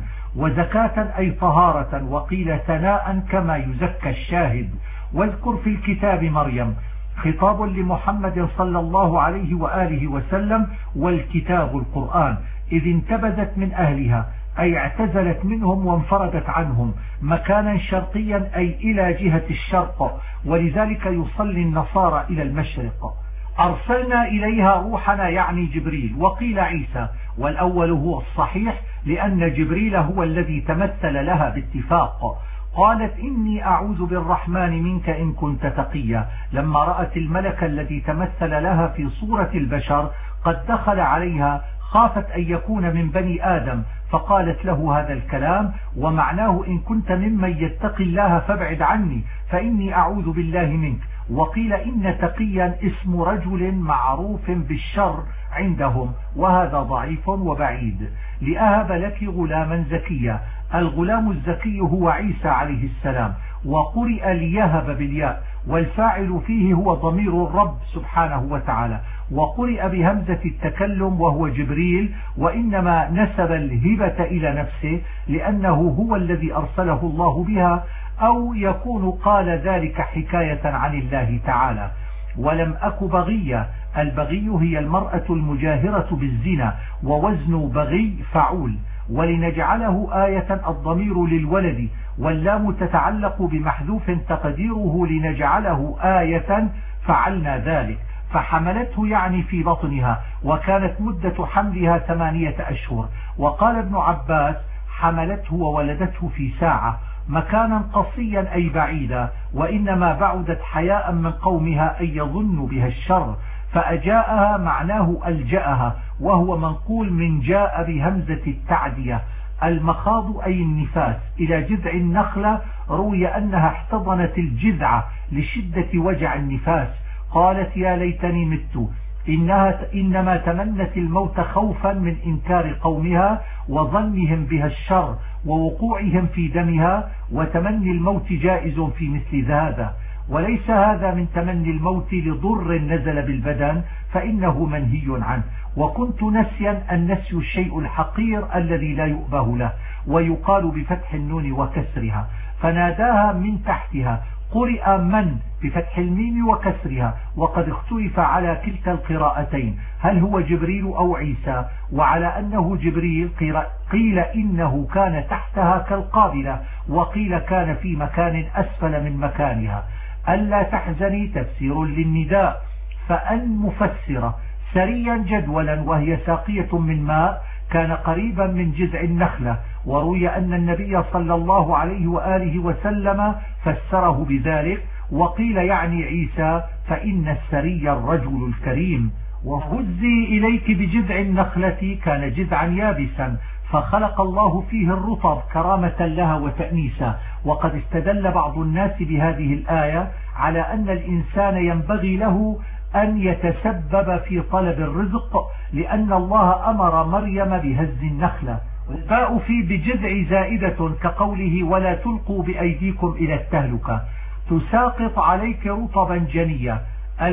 وزكاة أي طهارة، وقيل ثناء كما يزكى الشاهد. واذكر في الكتاب مريم، خطاب لمحمد صلى الله عليه وآله وسلم، والكتاب القرآن، إذ انتبذت من أهلها أي اعتزلت منهم وانفردت عنهم، مكانا شرقيا أي إلى جهة الشرق، ولذلك يصلي النصارى إلى المشرق. أرسلنا إليها روحنا يعني جبريل، وقيل عيسى، والأول هو الصحيح لأن جبريل هو الذي تمثل لها باتفاق. قالت إني أعوذ بالرحمن منك إن كنت تقيا، لما رأت الملك الذي تمثل لها في صورة البشر قد دخل عليها خافت أن يكون من بني آدم، فقالت له هذا الكلام، ومعناه إن كنت ممن يتقي الله فابعد عني فإني أعوذ بالله منك. وقيل إن تقيا اسم رجل معروف بالشر عندهم، وهذا ضعيف وبعيد. لأهب لك غلاما زكيا، الغلام الزكي هو عيسى عليه السلام. وقرئ ليهب بالياء، والفاعل فيه هو ضمير الرب سبحانه وتعالى. وقرئ بهمزة التكلم وهو جبريل، وإنما نسب الهبة إلى نفسه لأنه هو الذي أرسله الله بها، أو يكون قال ذلك حكاية عن الله تعالى. ولم أك بغيا، البغي هي المرأة المجاهرة بالزنا، ووزن بغي فعول. ولنجعله آية الضمير للولد، واللام تتعلق بمحذوف تقديره لنجعله آية، فعلنا ذلك. فحملته يعني في بطنها، وكانت مدة حملها 8 أشهر. وقال ابن عباس حملته وولدته في ساعة، مكانا قصيا أي بعيدا، وإنما بعدت حياء من قومها أن يظنوا بها الشر، فأجاءها معناه ألجأها، وهو منقول من جاء بهمزة التعدية. المخاض أي النفاس إلى جذع النخلة، روي أنها احتضنت الجذع لشدة وجع النفاس. قالت يا ليتني مت، إنما تمنت الموت خوفا من إنكار قومها وظنهم بها الشر ووقوعهم في دمها، وتمني الموت جائز في مثل هذا، وليس هذا من تمني الموت لضر نزل بالبدن فإنه منهي عنه. وكنت نسيا، النسي الشيء الحقير الذي لا يؤبه له، ويقال بفتح النون وكسرها. فناداها من تحتها، قرئ من بفتح الميم وكسرها، وقد اختلف على كلتا القراءتين هل هو جبريل أو عيسى، وعلى أنه جبريل قيل إنه كان تحتها كالقابلة، وقيل كان في مكان أسفل من مكانها. ألا تحزني تفسير للنداء، فأن مفسرة سريا جدولا، وهي ساقية من ماء كان قريبا من جذع النخلة. وروي أن النبي صلى الله عليه وآله وسلم فسره بذلك، وقيل يعني عيسى، فإن السري الرجل الكريم. وهزي إليك بجذع النخلة كان جذعا يابسا، فخلق الله فيه الرطب كرامة لها وتأنيسا. وقد استدل بعض الناس بهذه الآية على أن الإنسان ينبغي له أن يتسبب في طلب الرزق، لأن الله أمر مريم بهز النخلة. والباء في بجذع زائدة كقوله ولا تلقوا بأيديكم إلى التهلكة. تساقط عليك رطبا جنيا،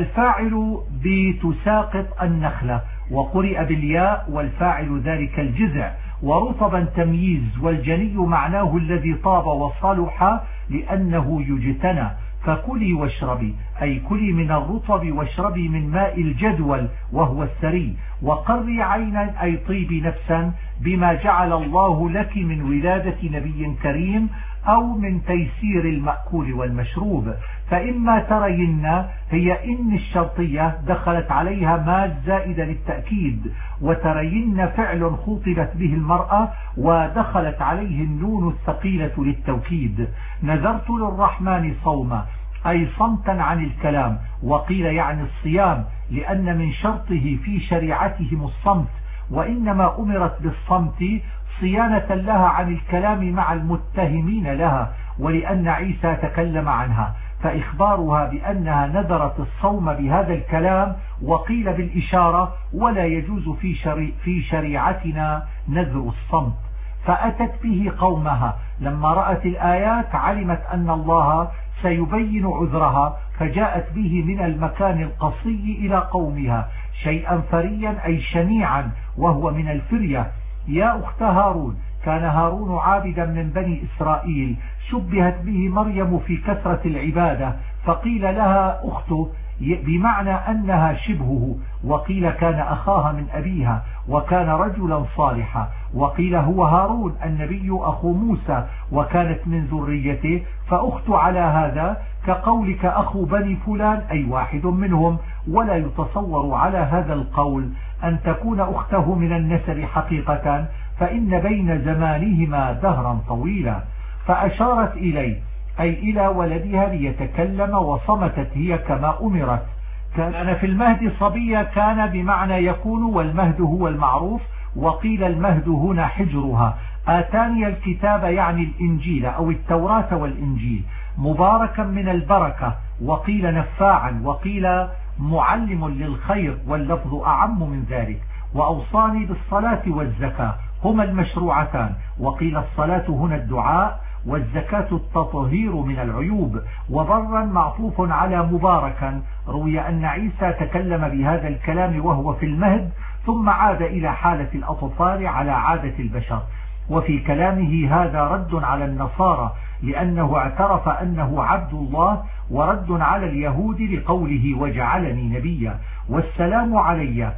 الفاعل بتساقط النخلة، وقرئ بالياء والفاعل ذلك الجذع. ورطبا تمييز، والجني معناه الذي طاب وصلح لأنه يجتنى. فكلي واشربي أي كلي من الرطب واشربي من ماء الجدول وهو السري. وقري عينا أي طيبي نفسا بما جعل الله لك من ولادة نبي كريم أو من تيسير المأكول والمشروب. فإما ترين هي إن الشرطية دخلت عليها ما الزائد للتأكيد، وترين فعل خطبت به المرأة ودخلت عليه النون الثقيلة للتوكيد. نذرت للرحمن صوما أي صمتا عن الكلام، وقيل يعني الصيام، لأن من شرطه في شريعتهم الصمت، وإنما أمرت بالصمت صيانة لها عن الكلام مع المتهمين لها، ولأن عيسى تكلم عنها، فإخبارها بأنها نذرت الصوم بهذا الكلام. وقيل بالإشارة ولا يجوز في شريعتنا نذر الصمت. فأتت به قومها، لما رأت الآيات علمت أن الله سيبين عذرها، فجاءت به من المكان القصي إلى قومها شيئا فريا أي شنيعا، وهو من الفرية. يا أخت هارون، كان هارون عابدا من بني إسرائيل، شبهت به مريم في كثرة العبادة، فقيل لها أخته بمعنى أنها شبهه، وقيل كان أخاها من أبيها، وكان رجلا صالحا. وقيل هو هارون النبي أخو موسى، وكانت من ذريته، فأخت على هذا كقولك أخو بني فلان أي واحد منهم. ولا يتصور على هذا القول أن تكون أخته من النسب حقيقة، فإن بين زمانهما دهرا طويلا. فأشارت إليه أي إلى ولدها ليتكلم، وصمتت هي كما أمرت. كان في المهد صبيا، كان بمعنى يكون، والمهد هو المعروف، وقيل المهد هنا حجرها. آتاني الكتاب يعني الإنجيل أو التوراة والإنجيل، مباركا من البركة، وقيل نفاعا، وقيل معلم للخير، واللفظ أعم من ذلك. وأوصاني بالصلاة والزكاة هما المشروعتان، وقيل الصلاة هنا الدعاء، والزكاة التطهير من العيوب. وبرا معطوف على مباركا. روي أن عيسى تكلم بهذا الكلام وهو في المهد، ثم عاد إلى حالة الأطفال على عادة البشر. وفي كلامه هذا رد على النصارى، لأنه اعترف أنه عبد الله، ورد على اليهود لقوله وجعلني نبيا. والسلام علي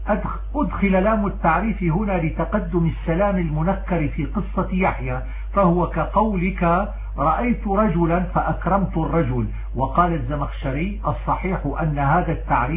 أدخل لام التعريف هنا لتقدم السلام المنكر في قصة يحيى، فهو كقولك رأيت رجلا فأكرمت الرجل. وقال الزمخشري الصحيح أن هذا التعريف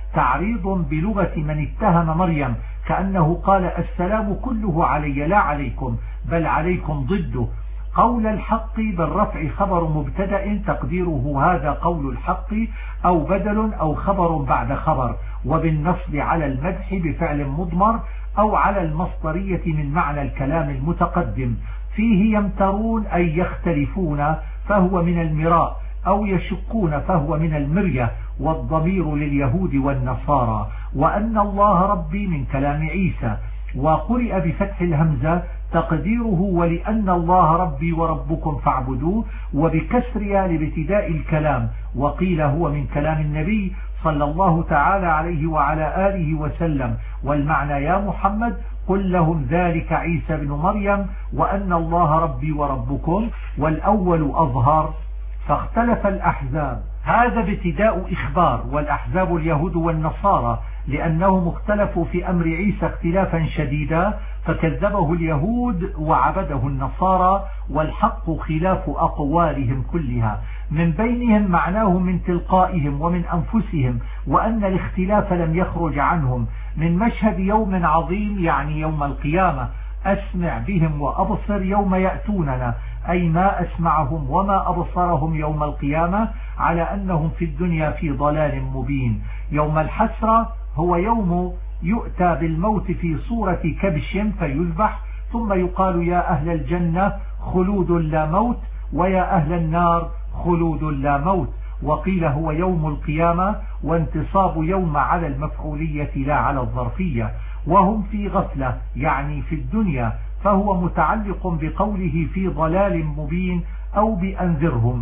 تعريض بلغة من اتهم مريم، كأنه قال السلام كله علي لا عليكم بل عليكم ضده. قول الحق بالرفع خبر مبتدأ تقديره هذا قول الحق أو بدل أو خبر بعد خبر، وبالنصب على المدح بفعل مضمر أو على المصدرية من معنى الكلام المتقدم. فيه يمترون أي يختلفون فهو من المراء، أو يشقون فهو من المرية، والضمير لليهود والنصارى. وأن الله ربي من كلام عيسى، وقرئ بفتح الهمزة تقديره ولأن الله ربي وربكم فاعبدوه، وبكسرها لابتداء الكلام. وقيل هو من كلام النبي صلى الله تعالى عليه وعلى آله وسلم، والمعنى يا محمد قل لهم ذلك عيسى بن مريم وأن الله ربي وربكم، والأول أظهر. فاختلف الأحزاب، هذا ابتداء إخبار، والأحزاب اليهود والنصارى، لأنهم اختلفوا في أمر عيسى اختلافا شديدا، فكذبه اليهود وعبده النصارى، والحق خلاف أقوالهم كلها. من بينهم معناه من تلقائهم ومن أنفسهم، وأن الاختلاف لم يخرج عنهم. من مشهد يوم عظيم يعني يوم القيامة، أسمع بهم وأبصر يوم يأتوننا، أي ما أسمعهم وما أبصرهم يوم القيامة، على أنهم في الدنيا في ضلال مبين. يوم الحسرة هو يوم يؤتى بالموت في صورة كبش فيذبح، ثم يقال يا أهل الجنة خلود لا موت، ويا أهل النار خلود لا موت. وقيل هو يوم القيامة، وانتصاب يوم على المفعولية لا على الظرفية. وهم في غفلة يعني في الدنيا، فهو متعلق بقوله في ضلال مبين أو بأنذرهم.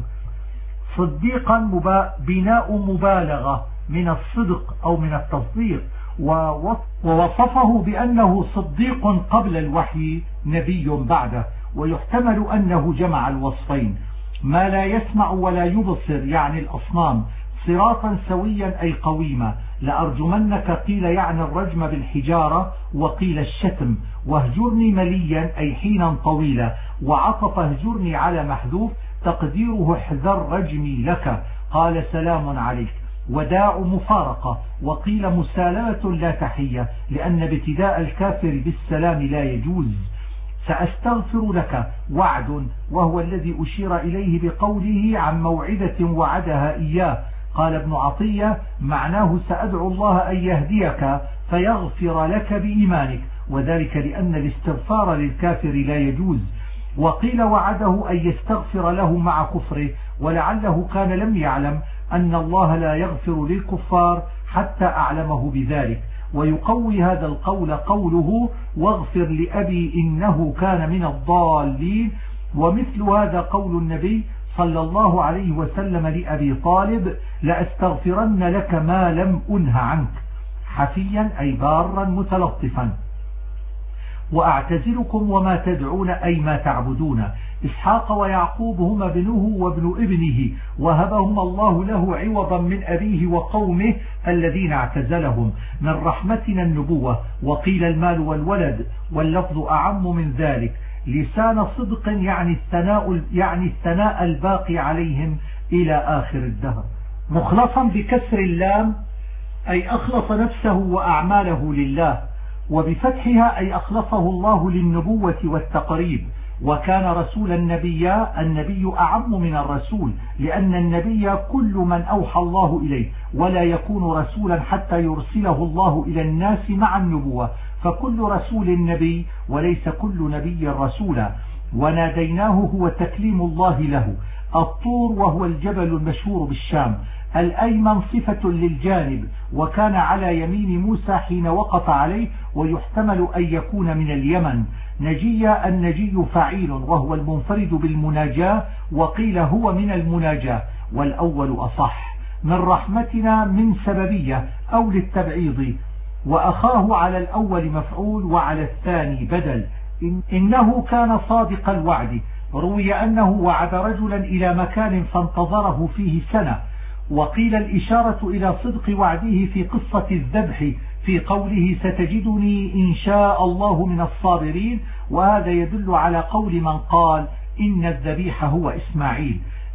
صديقا بناء مبالغة من الصدق أو من التصديق، ووصفه بأنه صديق قبل الوحي نبي بعده. ويحتمل أنه جمع الوصفين، ما لا يسمع ولا يبصر يعني الأصنام، صراطا سويا أي قويما. لأرجمنك قيل يعني الرجم بالحجارة، وقيل الشتم. واهجرني مليا أي حينا طويلا، وعطف اهجرني على محذوف تقديره احذر رجمي لك، قال سلام عليك. وداع مفارقة، وقيل مسالمة لا تحية، لأن ابتداء الكافر بالسلام لا يجوز. سأستغفر لك وعد، وهو الذي أشير إليه بقوله عن موعدة وعدها إياه. قال ابن عطية معناه سأدعو الله أن يهديك فيغفر لك بإيمانك، وذلك لأن الاستغفار للكافر لا يجوز. وقيل وعده أن يستغفر له مع كفره، ولعله كان لم يعلم أن الله لا يغفر للكفار حتى أعلمه بذلك. ويقوي هذا القول قوله واغفر لأبي إنه كان من الضالين. ومثل هذا قول النبي صلى الله عليه وسلم لأبي طالب لأستغفرن لك ما لم أنه عنك، حفيا أي بارا متلطفا. وأعتزلكم وما تدعون أي ما تعبدون. إسحاق ويعقوب هما ابنه وابن ابنه، وهبهما الله له عوضا من أبيه وقومه الذين اعتزلهم. من رحمتنا النبوة، وقيل المال والولد، واللفظ أعم من ذلك. لسان صدق يعني الثناء الباقي عليهم إلى آخر الدهر. مخلصا بكسر اللام أي أخلص نفسه وأعماله لله، وبفتحها أي أخلصه الله للنبوة والتقريب. وكان رسول النبي أعم من الرسول، لأن النبي كل من أوحى الله إليه، ولا يكون رسولا حتى يرسله الله إلى الناس مع النبوة، فكل رسول نبي وليس كل نبي رسولا. وناديناه هو تكليم الله له. الطور وهو الجبل المشهور بالشام. الأيمن صفة للجانب، وكان على يمين موسى حين وقف عليه، ويحتمل أن يكون من اليمن. نجيا النجي فعيل، وهو المنفرد بالمناجاة، وقيل هو من المناجاة، والأول أصح. من رحمتنا من سببية أو للتبعيض، وأخاه على الأول مفعول وعلى الثاني بدل. إنه كان صادق الوعد. روي أنه وعد رجلا إلى مكان فانتظره فيه سنة. وقيل الإشارة إلى صدق وعده في قصة الذبح في قوله ستجدني إن شاء الله من الصابرين، وهذا يدل على قول من قال إن الذبيح هو إسماعيل.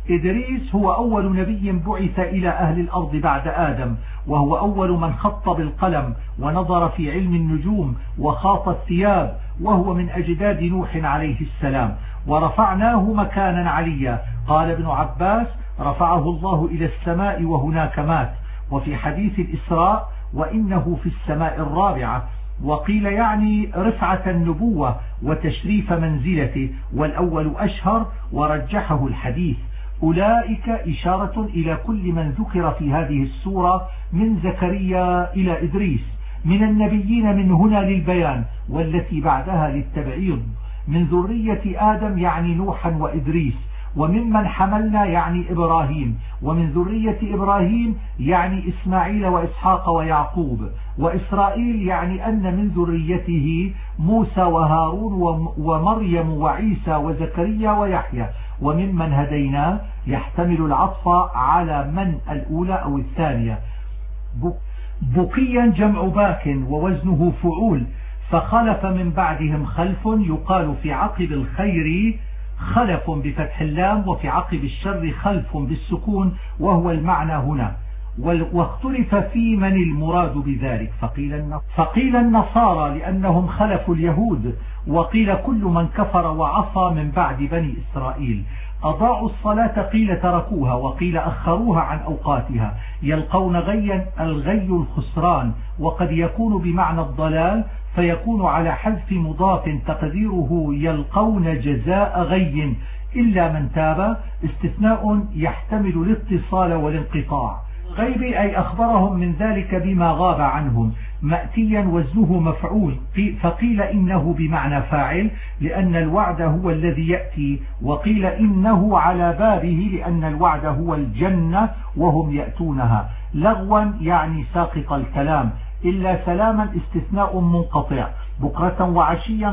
إدريس هو أول نبي بعث إلى أهل الأرض بعد آدم، وهو أول من خط بالقلم ونظر في علم النجوم وخاط الثياب، وهو من أجداد نوح عليه السلام. ورفعناه مكانا عليا. قال ابن عباس: رفعه الله إلى السماء وهناك مات. وفي حديث الإسراء: وإنه في السماء الرابعة. وقيل يعني رفعة النبوة وتشريف منزلته، والأول أشهر ورجحه الحديث. أولئك إشارة إلى كل من ذكر في هذه السورة من زكريا إلى إدريس، من النبيين من هنا للبيان، والتي بعدها للتبعيض. من ذرية آدم يعني نوحا وإدريس، وممن حملنا يعني إبراهيم، ومن ذرية إبراهيم يعني إسماعيل وإسحاق ويعقوب، وإسرائيل يعني أن من ذريته موسى وهارون ومريم وعيسى وزكريا ويحيى. وممن هدينا يحتمل العطف على من الأولى أو الثانية. بقيا جمع باك ووزنه فعول. فخلف من بعدهم خلف، يقال في عقب الخير خلف بفتح اللام، وفي عقب الشر خلف بالسكون، وهو المعنى هنا. واختلف في من المراد بذلك، فقيل النصارى لأنهم خلفوا اليهود، وقيل كل من كفر وعصى من بعد بني إسرائيل. أضاعوا الصلاة قيل تركوها، وقيل أخروها عن أوقاتها. يلقون غيا، الغي الخسران، وقد يكون بمعنى الضلال، فيكون على حذف مضاف تقديره يلقون جزاء غي إلا من تاب، استثناء يحتمل الاتصال والانقطاع. غيب أي أخبرهم من ذلك بما غاب عنهم. مأتيا وزنه مفعول، فقيل إنه بمعنى فاعل لأن الوعد هو الذي يأتي، وقيل إنه على بابه لأن الوعد هو الجنة وهم يأتونها. لغوا يعني ساقط الكلام، إلا سلاما استثناء منقطع. بكرة وعشيا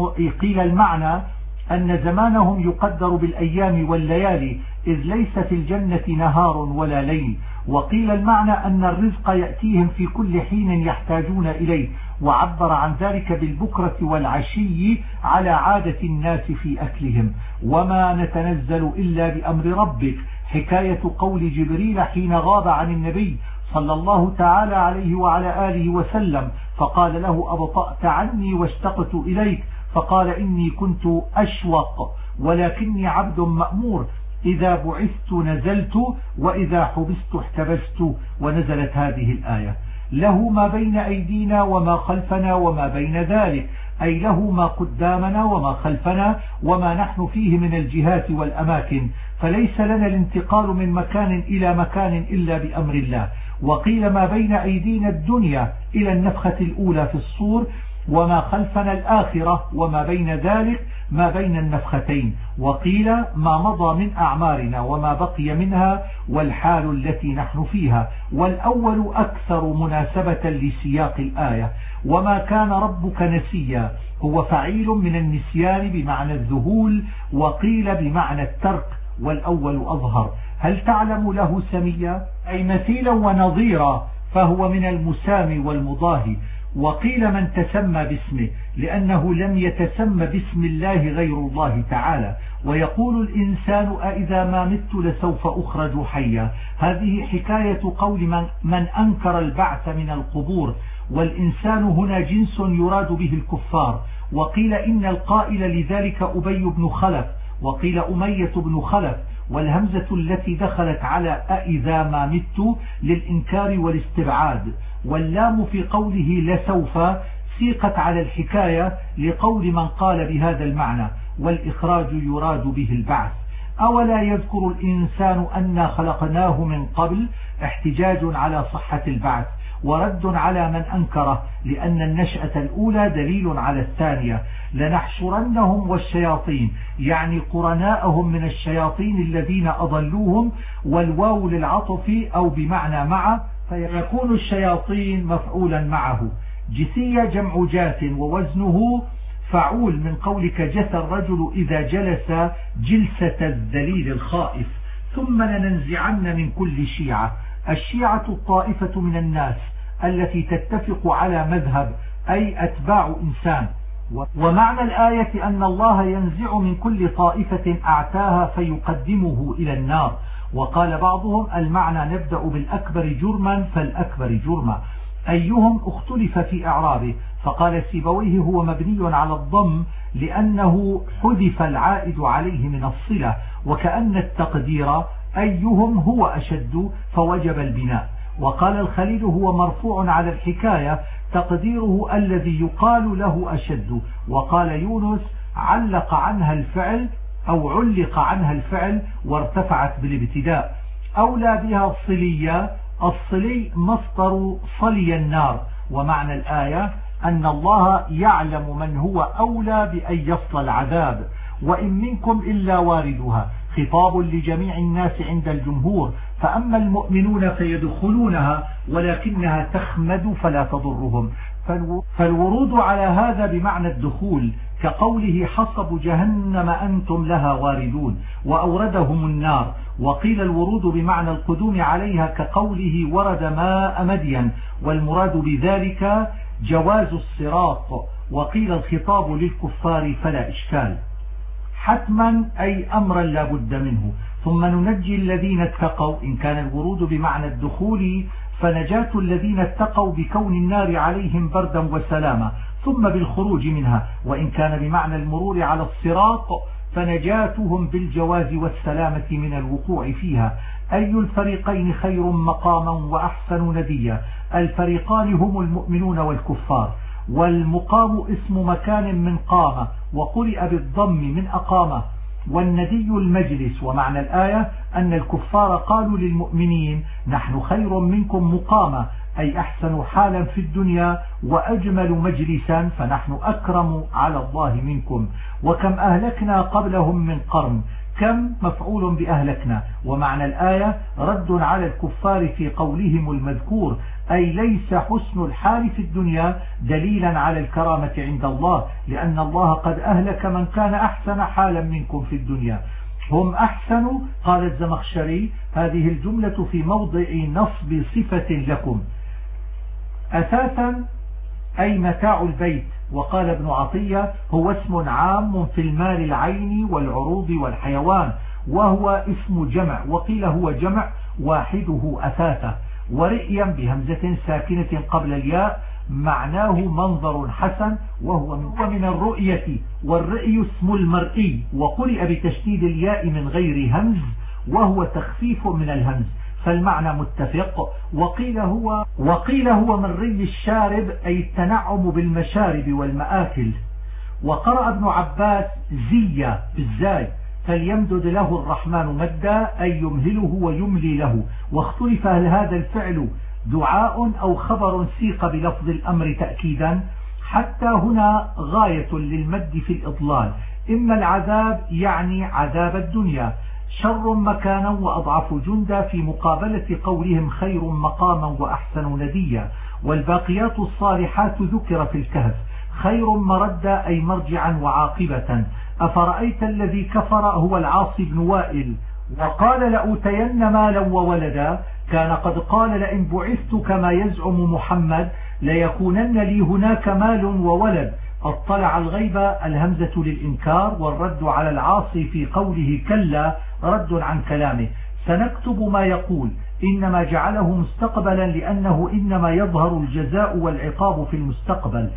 قيل المعنى أن زمانهم يقدر بالأيام والليالي، إذ ليس في الجنة نهار ولا ليل. وقيل المعنى أن الرزق يأتيهم في كل حين يحتاجون إليه، وعبر عن ذلك بالبكرة والعشي على عادة الناس في أكلهم. وما نتنزل إلا بأمر ربك، حكاية قول جبريل حين غاب عن النبي صلى الله تعالى عليه وعلى آله وسلم، فقال له: أبطأت عني واشتقت إليك، فقال: إني كنت أشوق ولكني عبد مأمور، إذا بعثت نزلت وإذا حبست احتبست. ونزلت هذه الآية: له ما بين أيدينا وما خلفنا وما بين ذلك، أي له ما قدامنا وما خلفنا وما نحن فيه من الجهات والأماكن، فليس لنا الانتقال من مكان إلى مكان إلا بأمر الله. وقيل ما بين أيدينا الدنيا إلى النفخة الأولى في الصور، وما خلفنا الآخرة، وما بين ذلك ما بين النفختين. وقيل ما مضى من أعمارنا وما بقي منها والحال التي نحن فيها، والأول أكثر مناسبة لسياق الآية. وما كان ربك نسيا هو فعيل من النسيان بمعنى الذهول، وقيل بمعنى الترك، والأول أظهر. هل تعلم له سميا أي مثيلا ونظيرا، فهو من المسامي والمضاهي. وقيل من تسمى باسمه لأنه لم يتسمى باسم الله غير الله تعالى. ويقول الإنسان أإذا ما مت لسوف أخرج حيا، هذه حكاية قول من أنكر البعث من القبور، والإنسان هنا جنس يراد به الكفار. وقيل إن القائل لذلك أبي بن خلف، وقيل أمية بن خلف، والهمزة التي دخلت على أإذا ما مت للإنكار والاستبعاد، واللام في قوله لسوف سيقت على الحكاية لقول من قال بهذا المعنى، والإخراج يراد به البعث. أولا يذكر الإنسان أنا خلقناه من قبل، احتجاج على صحة البعث ورد على من أنكره، لأن النشأة الأولى دليل على الثانية. لنحشرنهم والشياطين يعني قرناءهم من الشياطين الذين أضلوهم، والواو للعطف أو بمعنى مع، فيكون الشياطين مفعولا معه. جثية جمع جاث ووزنه فعول، من قولك جثى الرجل إذا جلس جلسة الذليل الخائف. ثم لننزعن من كل شيعة. الشيعة الطائفة من الناس التي تتفق على مذهب، أي أتباع إنسان. ومعنى الآية أن الله ينزع من كل طائفة أعتاها فيقدمه إلى النار. وقال بعضهم المعنى نبدأ بالأكبر جرما فالأكبر جرما، أيهم اختلف في إعرابه، فقال سيبويه هو مبني على الضم لأنه حذف العائد عليه من الصلة، وكأن التقدير أيهم هو أشد فوجب البناء. وقال الخليل هو مرفوع على الحكاية تقديره الذي يقال له أشد. وقال يونس علق عنها الفعل أو علق عنها الفعل وارتفعت بالابتداء. أولى بها الصلية، الصلي مصدر صلي النار. ومعنى الآية أن الله يعلم من هو أولى بأن يصل العذاب، وإن منكم إلا واردها، خطاب لجميع الناس عند الجمهور، فأما المؤمنون فيدخلونها ولكنها تخمد فلا تضرهم. فالورود على هذا بمعنى الدخول، كقوله حصب جهنم أنتم لها واردون وأوردهم النار. وقيل الورود بمعنى القدوم عليها كقوله ورد ماء مدين، والمراد بذلك جواز الصراط. وقيل الخطاب للكفار فلا إشكال. حتما أي أمرا لا بد منه. ثم ننجي الذين اتقوا، إن كان الورود بمعنى الدخول فنجاة الذين اتقوا بكون النار عليهم بردا وسلاما، ثم بالخروج منها. وإن كان بمعنى المرور على الصراط فنجاتهم بالجواز والسلامة من الوقوع فيها. أي الفريقين خير مقاما وأحسن نديا؟ الفريقان هم المؤمنون والكفار. والمقام اسم مكان من قامة، وقرئ بالضم من أقامة. والندي المجلس. ومعنى الآية أن الكفار قالوا للمؤمنين نحن خير منكم مقامة، أي أحسن حالا في الدنيا وأجمل مجلسا، فنحن أكرم على الله منكم. وكم أهلكنا قبلهم من قرن، كم مفعول بأهلكنا. ومعنى الآية رد على الكفار في قولهم المذكور، أي ليس حسن الحال في الدنيا دليلا على الكرامة عند الله، لأن الله قد أهلك من كان أحسن حالا منكم في الدنيا. هم أحسن. قال الزمخشري هذه الجملة في موضع نصب صفة لكم. أساسا أي متاع البيت. وقال ابن عطية هو اسم عام في المال العين والعروض والحيوان، وهو اسم جمع. وقيل هو جمع واحده أثاثة. ورئيا بهمزة ساكنة قبل الياء معناه منظر حسن، وهو من الرؤية، والرئي اسم المرئي. وقرئ بتشديد الياء من غير همز، وهو تخفيف من الهمز، فالمعنى متفق. وقيل هو من ري الشارب، أي التنعم بالمشارب والمآكل. وقرأ ابن عباس زيا بالزاي، فليمدد له الرحمن مدا، أي يمهله ويملي له. واختلف هل هذا الفعل دعاء أو خبر سيق بلفظ الأمر تأكيدا، حتى هنا غاية للمد في الإضلال. إما العذاب يعني عذاب الدنيا، شر مكانا وأضعف جندا، في مقابلة قولهم خير مقاما وأحسن نديا. والباقيات الصالحات ذكر في الكهف، خير مردا أي مرجعا وعاقبة. أفرأيت الذي كفر هو العاص بن وائل، وقال لأوتين مالا وولدا، كان قد قال لئن بعثت كما يزعم محمد ليكونن لي هناك مال وولد. اطلع الغيب الهمزة للإنكار، والرد على العاصي في قوله كلا رد عن كلامه. سنكتب ما يقول، إنما جعله مستقبلا لأنه إنما يظهر الجزاء والعقاب في المستقبل.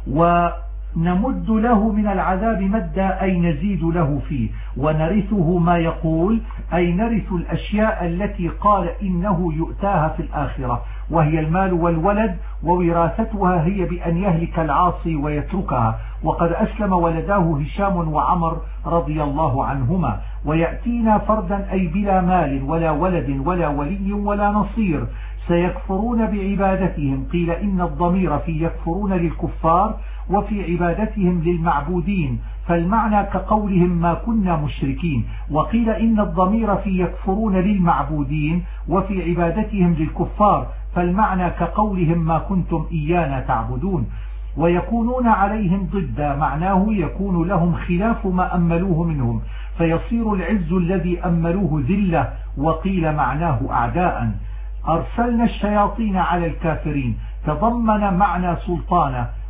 ونمد له من العذاب مدا، أي نزيد له فيه. ونرثه ما يقول، أي نرث الأشياء التي قال إنه يؤتاها في الآخرة، وهي المال والولد. ووراثتها هي بأن يهلك العاصي ويتركها. وقد أسلم ولداه هشام وعمر رضي الله عنهما. ويأتينا فردا أي بلا مال ولا ولد ولا ولي ولا نصير. سيكفرون بعبادتهم، قيل إن الضمير في يكفرون للكفار، وفي عبادتهم للمعبودين، فالمعنى كقولهم ما كنا مشركين. وقيل إن الضمير في يكفرون للمعبودين، وفي عبادتهم للكفار، فالمعنى كقولهم ما كنتم إيانا تعبدون. ويكونون عليهم ضدا، معناه يكون لهم خلاف ما أملوه منهم، فيصير العز الذي أملوه ذلة. وقيل معناه أعداء. أرسلنا الشياطين على الكافرين، تضمن معنى سلطانه،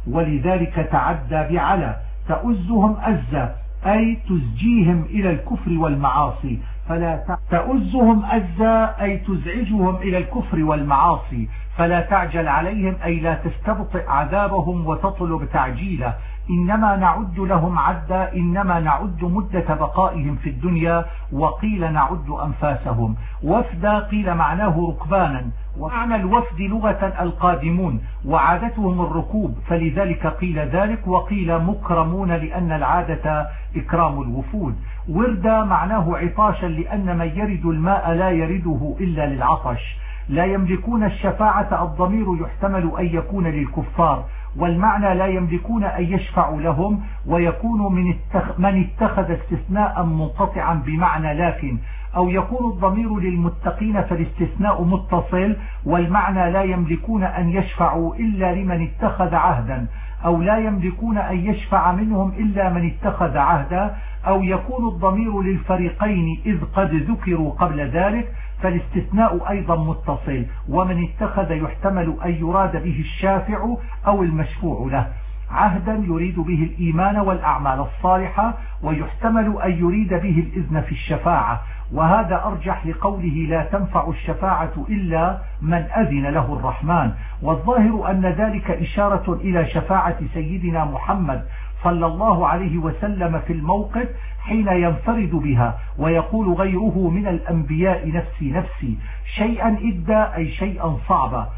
ولذلك تعدى بعلى. تؤزهم أزا أي تزجيهم إلى الكفر والمعاصي، تؤزهم أزا أي تزعجهم إلى الكفر والمعاصي، فلا تعجل عليهم أي لا تستبطئ عذابهم وتطلب تعجيله. إنما نعد لهم عدا، إنما نعد مدة بقائهم في الدنيا، وقيل نعد أنفاسهم. وفدا قيل معناه ركبانا، ومعنى الوفد لغة القادمون وعادتهم الركوب، فلذلك قيل ذلك. وقيل مكرمون لأن العادة إكرام الوفود. وردا معناه عطاشا لأن من يرد الماء لا يرده إلا للعطش. لا يملكون الشفاعة، الضمير يحتمل أن يكون للكفار، والمعنى لا يملكون أن يشفعوا لهم، ويكون من اتخذ استثناء منقطعا بمعنى لكن، أو يكون الضمير للمتقين فالاستثناء متصل، والمعنى لا يملكون أن يشفعوا إلا لمن اتخذ عهدا، أو لا يملكون أن يشفع منهم إلا من اتخذ عهدا، أو يكون الضمير للفريقين إذ قد ذكروا قبل ذلك، فالاستثناء أيضا متصل. ومن اتخذ يحتمل أن يراد به الشافع أو المشفوع له. عهدا يريد به الإيمان والأعمال الصالحة، ويحتمل أن يريد به الإذن في الشفاعة، وهذا أرجح لقوله لا تنفع الشفاعة إلا من أذن له الرحمن. والظاهر أن ذلك إشارة إلى شفاعة سيدنا محمد صلى الله عليه وسلم في الموقف حين ينفرد بها، ويقول غيره من الأنبياء نفسي نفسي، شيئا إدى أي شيئا صعبا.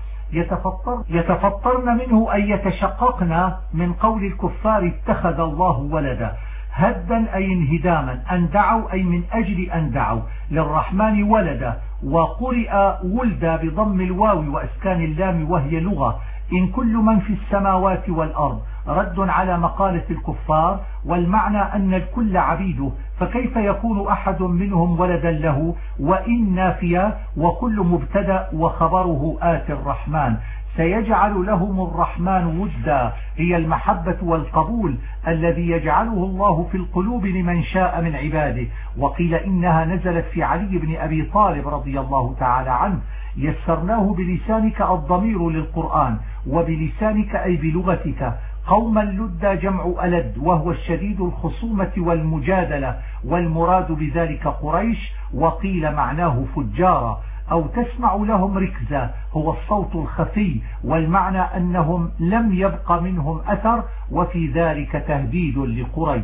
يتفطرن منه أن يتشققن من قول الكفار اتخذ الله ولدا. هدا أي انهداما، أن دعوا أي من أجل أن دعوا للرحمن ولدا. وقرئ ولدا بضم الواو وأسكان اللام وهي لغة. إن كل من في السماوات والأرض رد على مقالة الكفار، والمعنى أن الكل عبيده، فكيف يكون أحد منهم ولدا له؟ وإن نافية، وكل مبتدأ وخبره آت الرحمن. سيجعل لهم الرحمن ودا، هي المحبة والقبول الذي يجعله الله في القلوب لمن شاء من عباده. وقيل إنها نزلت في علي بن أبي طالب رضي الله تعالى عنه. يسرناه بلسانك الضمير للقرآن، وبلسانك أي بلغتك. قوما لد جمع ألد، وهو الشديد الخصومة والمجادلة، والمراد بذلك قريش. وقيل معناه فجارا، أو تسمع لهم ركزا، هو الصوت الخفي، والمعنى أنهم لم يبق منهم أثر، وفي ذلك تهديد لقريش.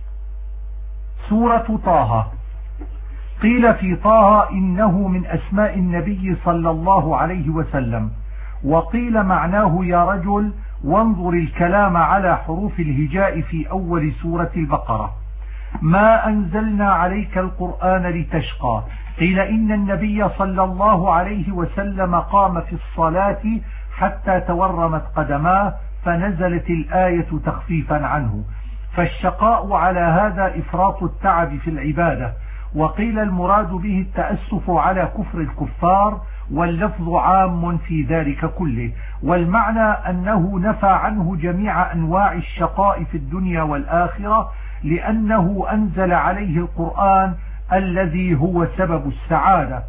سورة طه. قيل في طه إنه من أسماء النبي صلى الله عليه وسلم، وقيل معناه يا رجل، وانظر الكلام على حروف الهجاء في أول سورة البقرة. ما أنزلنا عليك القرآن لتشقى. قيل إن النبي صلى الله عليه وسلم قام في الصلاة حتى تورمت قدماه، فنزلت الآية تخفيفا عنه. فالشقاء على هذا إفراط التعب في العبادة. وقيل المراد به التأسف على كفر الكفار، واللفظ عام في ذلك كله. والمعنى أنه نفى عنه جميع أنواع الشقاء في الدنيا والآخرة، لأنه أنزل عليه القرآن الذي هو سبب السعادة،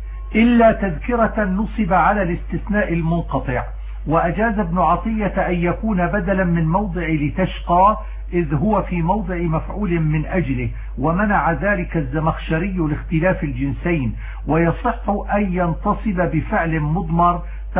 إلا تذكرة نصب على الاستثناء المنقطع. وأجاز ابن عطية أن يكون بدلا من موضع لتشقى، إذ هو في موضع مفعول من أجله، ومنع ذلك الزمخشري لاختلاف الجنسين. ويصح أن ينتصب بفعل مضمر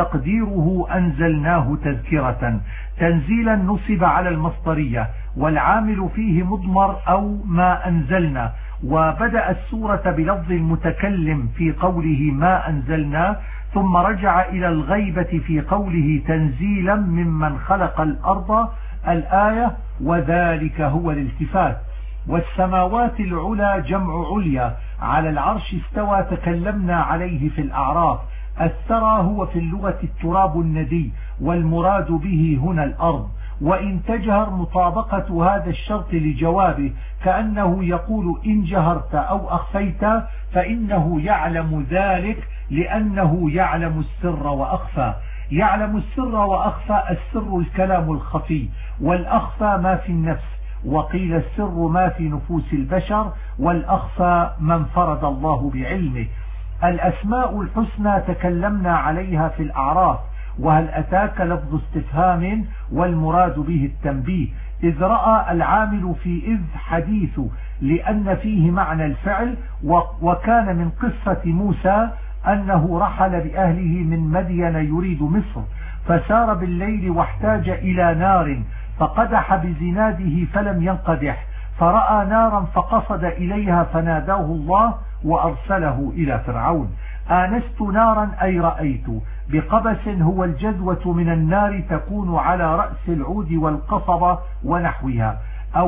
تقديره أنزلناه تذكرة. تنزيلا نصب على المصدرية، والعامل فيه مضمر أو ما أنزلنا. وبدأ السورة بلفظ المتكلم في قوله ما أنزلنا، ثم رجع إلى الغيبة في قوله تنزيلا ممن خلق الأرض الآية، وذلك هو الالتفات. والسماوات العلى جمع عليا، على العرش استوى تكلمنا عليه في الأعراف. الثرى هو في اللغة التراب الندي، والمراد به هنا الأرض. وإن تجهر مطابقة هذا الشرط لجوابه، كأنه يقول إن جهرت أو أخفيت فإنه يعلم ذلك، لأنه يعلم السر وأخفى. يعلم السر وأخفى، السر الكلام الخفي، والأخفى ما في النفس. وقيل السر ما في نفوس البشر، والأخفى من فرض الله بعلمه. الأسماء الحسنى تكلمنا عليها في الأعراف، وهل أتاك لفظ استفهام والمراد به التنبيه، إذ رأى العامل في إذ حديث لأن فيه معنى الفعل. وكان من قصة موسى أنه رحل بأهله من مدين يريد مصر، فسار بالليل واحتاج إلى نار فقدح بزناده فلم ينقدح، فرأى نارا فقصد إليها فناداه الله وأرسله إلى فرعون. آنست نارا أي رأيت، بقبس هو الجذوة من النار تكون على رأس العود والقصبة ونحوها،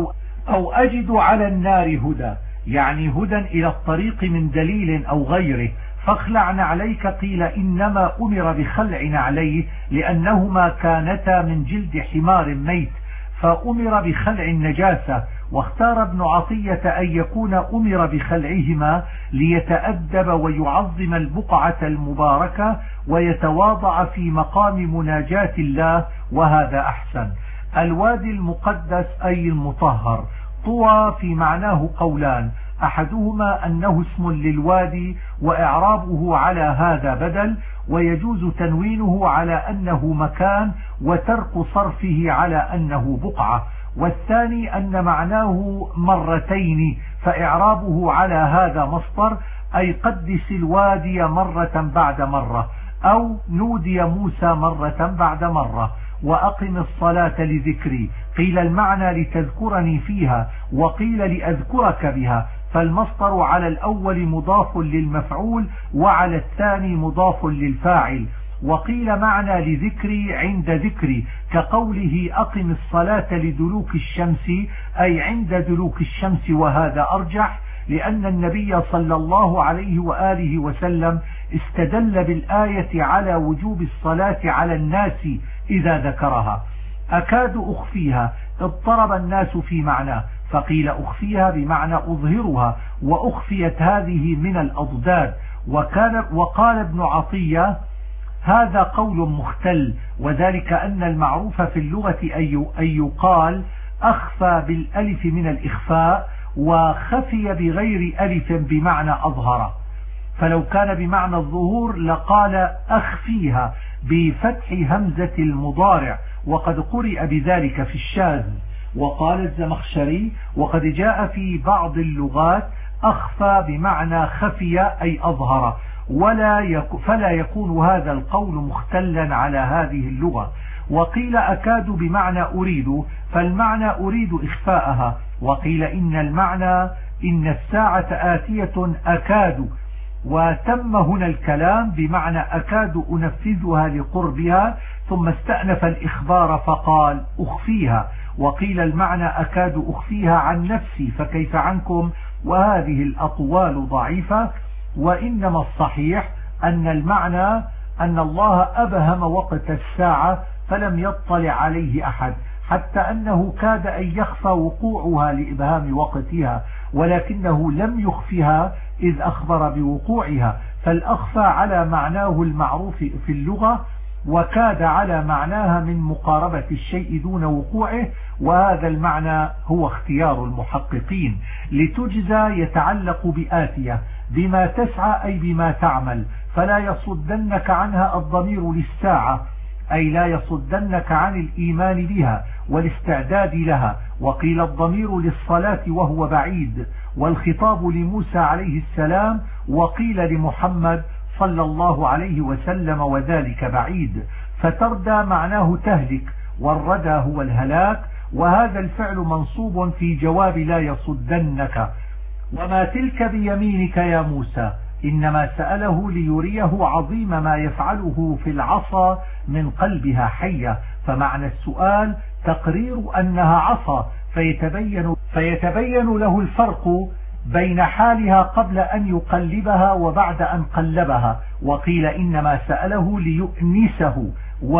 أو أجد على النار هدى، يعني هدى إلى الطريق من دليل أو غيره. فاخلع نعليك، قيل إنما أمر بخلع نعليه لأنهما كانتا من جلد حمار ميت، فأمر بخلع النجاسة. واختار ابن عطية أن يكون أمر بخلعهما ليتأدب ويعظم البقعة المباركة ويتواضع في مقام مناجاة الله، وهذا أحسن. الوادي المقدس أي المطهر. طوى في معناه قولان، أحدهما أنه اسم للوادي وإعرابه على هذا بدل، ويجوز تنوينه على أنه مكان وترك صرفه على أنه بقعة. والثاني أن معناه مرتين، فإعرابه على هذا مصدر، أي قدس الوادي مرة بعد مرة، أو نودي موسى مرة بعد مرة. وأقم الصلاة لذكري، قيل المعنى لتذكرني فيها، وقيل لأذكرك بها، فالمصدر على الأول مضاف للمفعول وعلى الثاني مضاف للفاعل. وقيل معنى لذكري عند ذكري، كقوله أقم الصلاة لدلوك الشمس، أي عند دلوك الشمس، وهذا أرجح لأن النبي صلى الله عليه وآله وسلم استدل بالآية على وجوب الصلاة على الناس إذا ذكرها. أكاد أخفيها، اضطرب الناس في معناه، فقيل أخفيها بمعنى أظهرها، وأخفيت هذه من الأضداد. وقال ابن عطية هذا قول مختل، وذلك أن المعروف في اللغة أن يقال أخفى بالألف من الإخفاء، وخفي بغير ألف بمعنى أظهر، فلو كان بمعنى الظهور لقال أخفيها بفتح همزة المضارع، وقد قرئ بذلك في الشاذ. وقال الزمخشري وقد جاء في بعض اللغات أخفى بمعنى خفي أي أظهر، فلا يكون هذا القول مختلا على هذه اللغة. وقيل أكاد بمعنى أريد، فالمعنى أريد إخفاءها. وقيل إن المعنى إن الساعة آتية أكاد، وتم هنا الكلام بمعنى أكاد أنفذها لقربها، ثم استأنف الإخبار فقال أخفيها. وقيل المعنى أكاد أخفيها عن نفسي فكيف عنكم، وهذه الأقوال ضعيفة. وإنما الصحيح أن المعنى أن الله أبهم وقت الساعة فلم يطلع عليه أحد، حتى أنه كاد أن يخفى وقوعها لإبهام وقتها، ولكنه لم يخفها إذ أخبر بوقوعها، فالأخفى على معناه المعروف في اللغة، وكاد على معناها من مقاربة الشيء دون وقوعه، وهذا المعنى هو اختيار المحققين. لتجزى يتعلق بآتية، بما تسعى أي بما تعمل، فلا يصدنك عنها الضمير للساعة، أي لا يصدنك عن الإيمان بها والاستعداد لها. وقيل الضمير للصلاة وهو بعيد، والخطاب لموسى عليه السلام، وقيل لمحمد صلى الله عليه وسلم وذلك بعيد. فتردى معناه تهلك، والردى هو الهلاك، وهذا الفعل منصوب في جواب لا يصدنك. وما تلك بيمينك يا موسى، إنما سأله ليريه عظيم ما يفعله في العصا من قلبها حية، فمعنى السؤال تقرير أنها عصا، فيتبين له الفرق بين حالها قبل أن يقلبها وبعد أن قلبها. وقيل إنما سأله ليؤنسه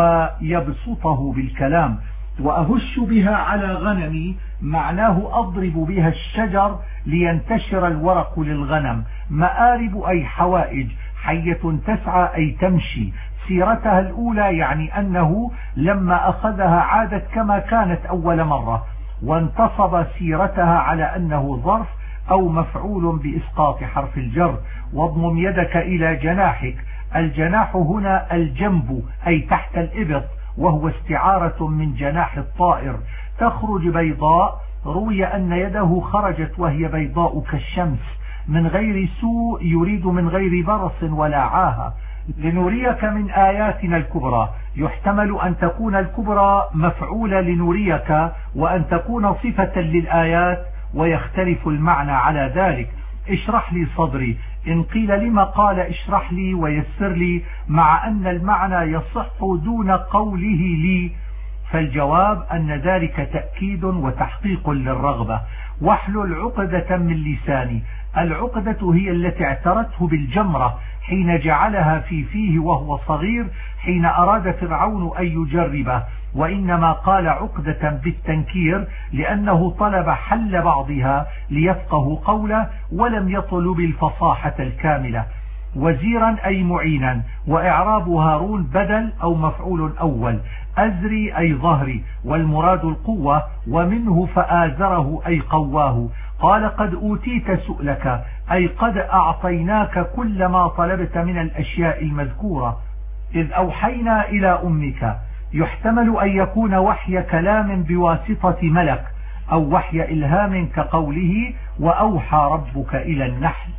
ويبسطه بالكلام. وأهش بها على غنمي، معناه أضرب بها الشجر لينتشر الورق للغنم. مآرب أي حوائج، حية تسعى أي تمشي. سيرتها الأولى يعني أنه لما أخذها عادت كما كانت أول مرة، وانتصب سيرتها على أنه ظرف أو مفعول بإسقاط حرف الجر. واضمم يدك إلى جناحك، الجناح هنا الجنب أي تحت الإبط، وهو استعارة من جناح الطائر. تخرج بيضاء، روي أن يده خرجت وهي بيضاء كالشمس من غير سوء، يريد من غير برص ولا عاهة. لنريك من آياتنا الكبرى. يحتمل أن تكون الكبرى مفعولة لنريك، وأن تكون صفة للآيات، ويختلف المعنى على ذلك. اشرح لي صدري، إن قيل لما قال اشرح لي ويسر لي مع أن المعنى يصح دون قوله لي، فالجواب أن ذلك تأكيد وتحقيق للرغبة. واحلل عقدة من لساني. العقدة هي التي اعترته بالجمرة حين جعلها في فيه وهو صغير، حين أراد فرعون أن يجربه، وإنما قال عقدة بالتنكير لأنه طلب حل بعضها ليفقه قوله، ولم يطلب الفصاحة الكاملة. وزيرا أي معينا، وإعراب هارون بدل أو مفعول أول. أزري أي ظهري، والمراد القوة، ومنه فآزره أي قواه. قال قد أوتيت سؤلك أي قد أعطيناك كل ما طلبت من الأشياء المذكورة. إذ أوحينا إلى أمك. يحتمل أن يكون وحي كلام بواسطة ملك، أو وحي إلهام كقوله وأوحى ربك إلى النحل.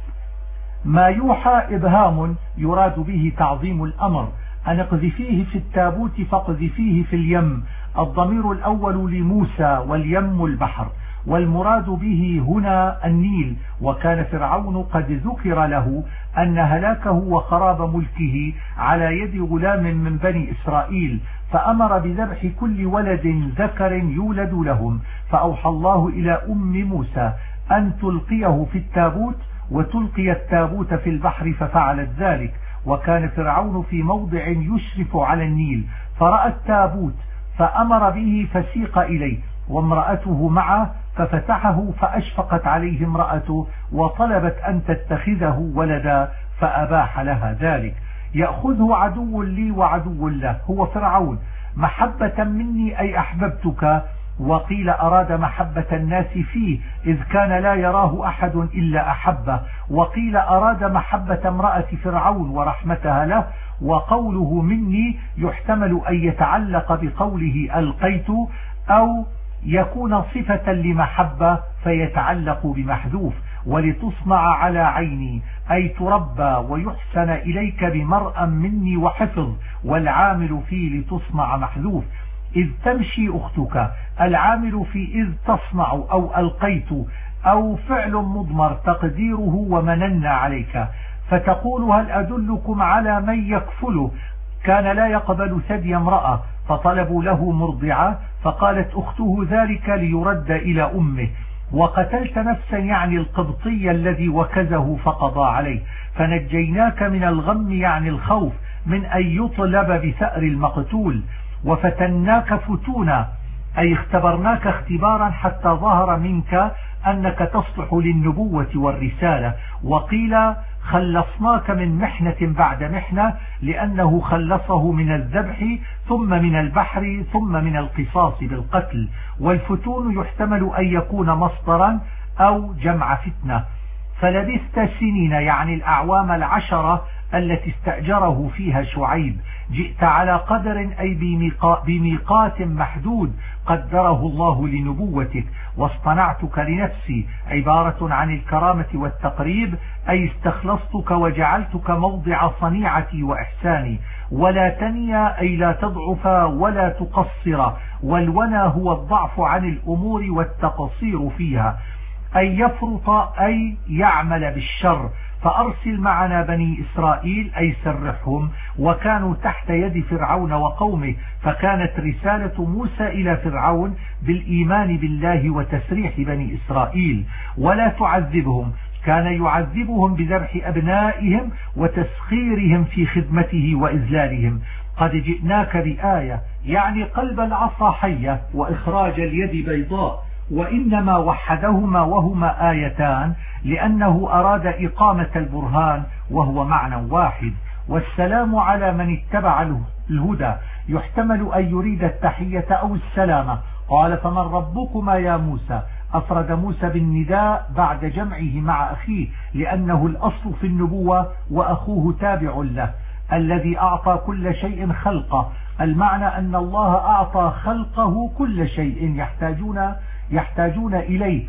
ما يوحى إبهام يراد به تعظيم الأمر. أن اقذفيه في التابوت فاقذفيه في اليم. الضمير الأول لموسى، واليم البحر، والمراد به هنا النيل. وكان فرعون قد ذكر له أن هلاكه وخراب ملكه على يد غلام من بني إسرائيل، فأمر بذبح كل ولد ذكر يولد لهم. فأوحى الله إلى أم موسى أن تلقيه في التابوت، وتلقي التابوت في البحر، ففعلت ذلك. وكان فرعون في موضع يشرف على النيل، فرأى التابوت فأمر به فسيق إليه، وامرأته معه، ففتحه فأشفقت عليه امرأته وطلبت أن تتخذه ولدا، فأباح لها ذلك. يأخذه عدو لي وعدو له، هو فرعون. محبة مني أي أحببتك، وقيل أراد محبة الناس فيه إذ كان لا يراه أحد إلا أحبه، وقيل أراد محبة امرأة فرعون ورحمتها له. وقوله مني يحتمل أن يتعلق بقوله ألقيت، أو يكون صفة لمحبة فيتعلق بمحذوف. ولتصنع على عيني أي تربى ويحسن إليك بمرأ مني وحفظ، والعامل في لتصنع محذوف. إذ تمشي أختك، العامل في إذ تصنع أو ألقيت، أو فعل مضمر تقديره ومننا عليك. فتقول هل أدلكم على من يكفله. كان لا يقبل ثدي امرأة، فطلبوا له مرضعة، فقالت أخته ذلك ليرد إلى أمه. وقتلت نفسا يعني القبطي الذي وكزه فقضى عليه، فنجيناك من الغم يعني الخوف من أن يطلب بثأر المقتول. وفتناك فتونا أي اختبرناك اختبارا حتى ظهر منك أنك تصلح للنبوة والرسالة. وقيل خلصناك من محنة بعد محنة، لأنه خلصه من الذبح ثم من البحر ثم من القصاص بالقتل. والفتون يحتمل أن يكون مصدرا أو جمع فتنة. فلبثت سنين يعني الأعوام 10 التي استأجره فيها شعيب. جئت على قدر أي بميقات محدود قدره الله لنبوتك. واصطنعتك لنفسي عبارة عن الكرامة والتقريب، أي استخلصتك وجعلتك موضع صنيعتي وإحساني. ولا تنيا أي لا تضعف ولا تقصر، والونا هو الضعف عن الأمور والتقصير فيها. أي يفرط أي يعمل بالشر. فأرسل معنا بني إسرائيل أي سرحهم، وكانوا تحت يد فرعون وقومه. فكانت رسالة موسى إلى فرعون بالإيمان بالله وتسريح بني إسرائيل. ولا تعذبهم، كان يعذبهم بذبح أبنائهم وتسخيرهم في خدمته وإذلالهم. قد جئناك بآية يعني قلب العصا حية وإخراج اليد بيضاء. وإنما وحدهما وهما آيتان لأنه أراد إقامة البرهان وهو معنى واحد. والسلام على من اتبع الهدى يحتمل أن يريد التحية أو السلامة. قال فمن ربكما يا موسى. أفرد موسى بالنداء بعد جمعه مع أخيه لأنه الأصل في النبوة وأخوه تابع له. الذي أعطى كل شيء خلقه. المعنى أن الله أعطى خلقه كل شيء يحتاجون إليه،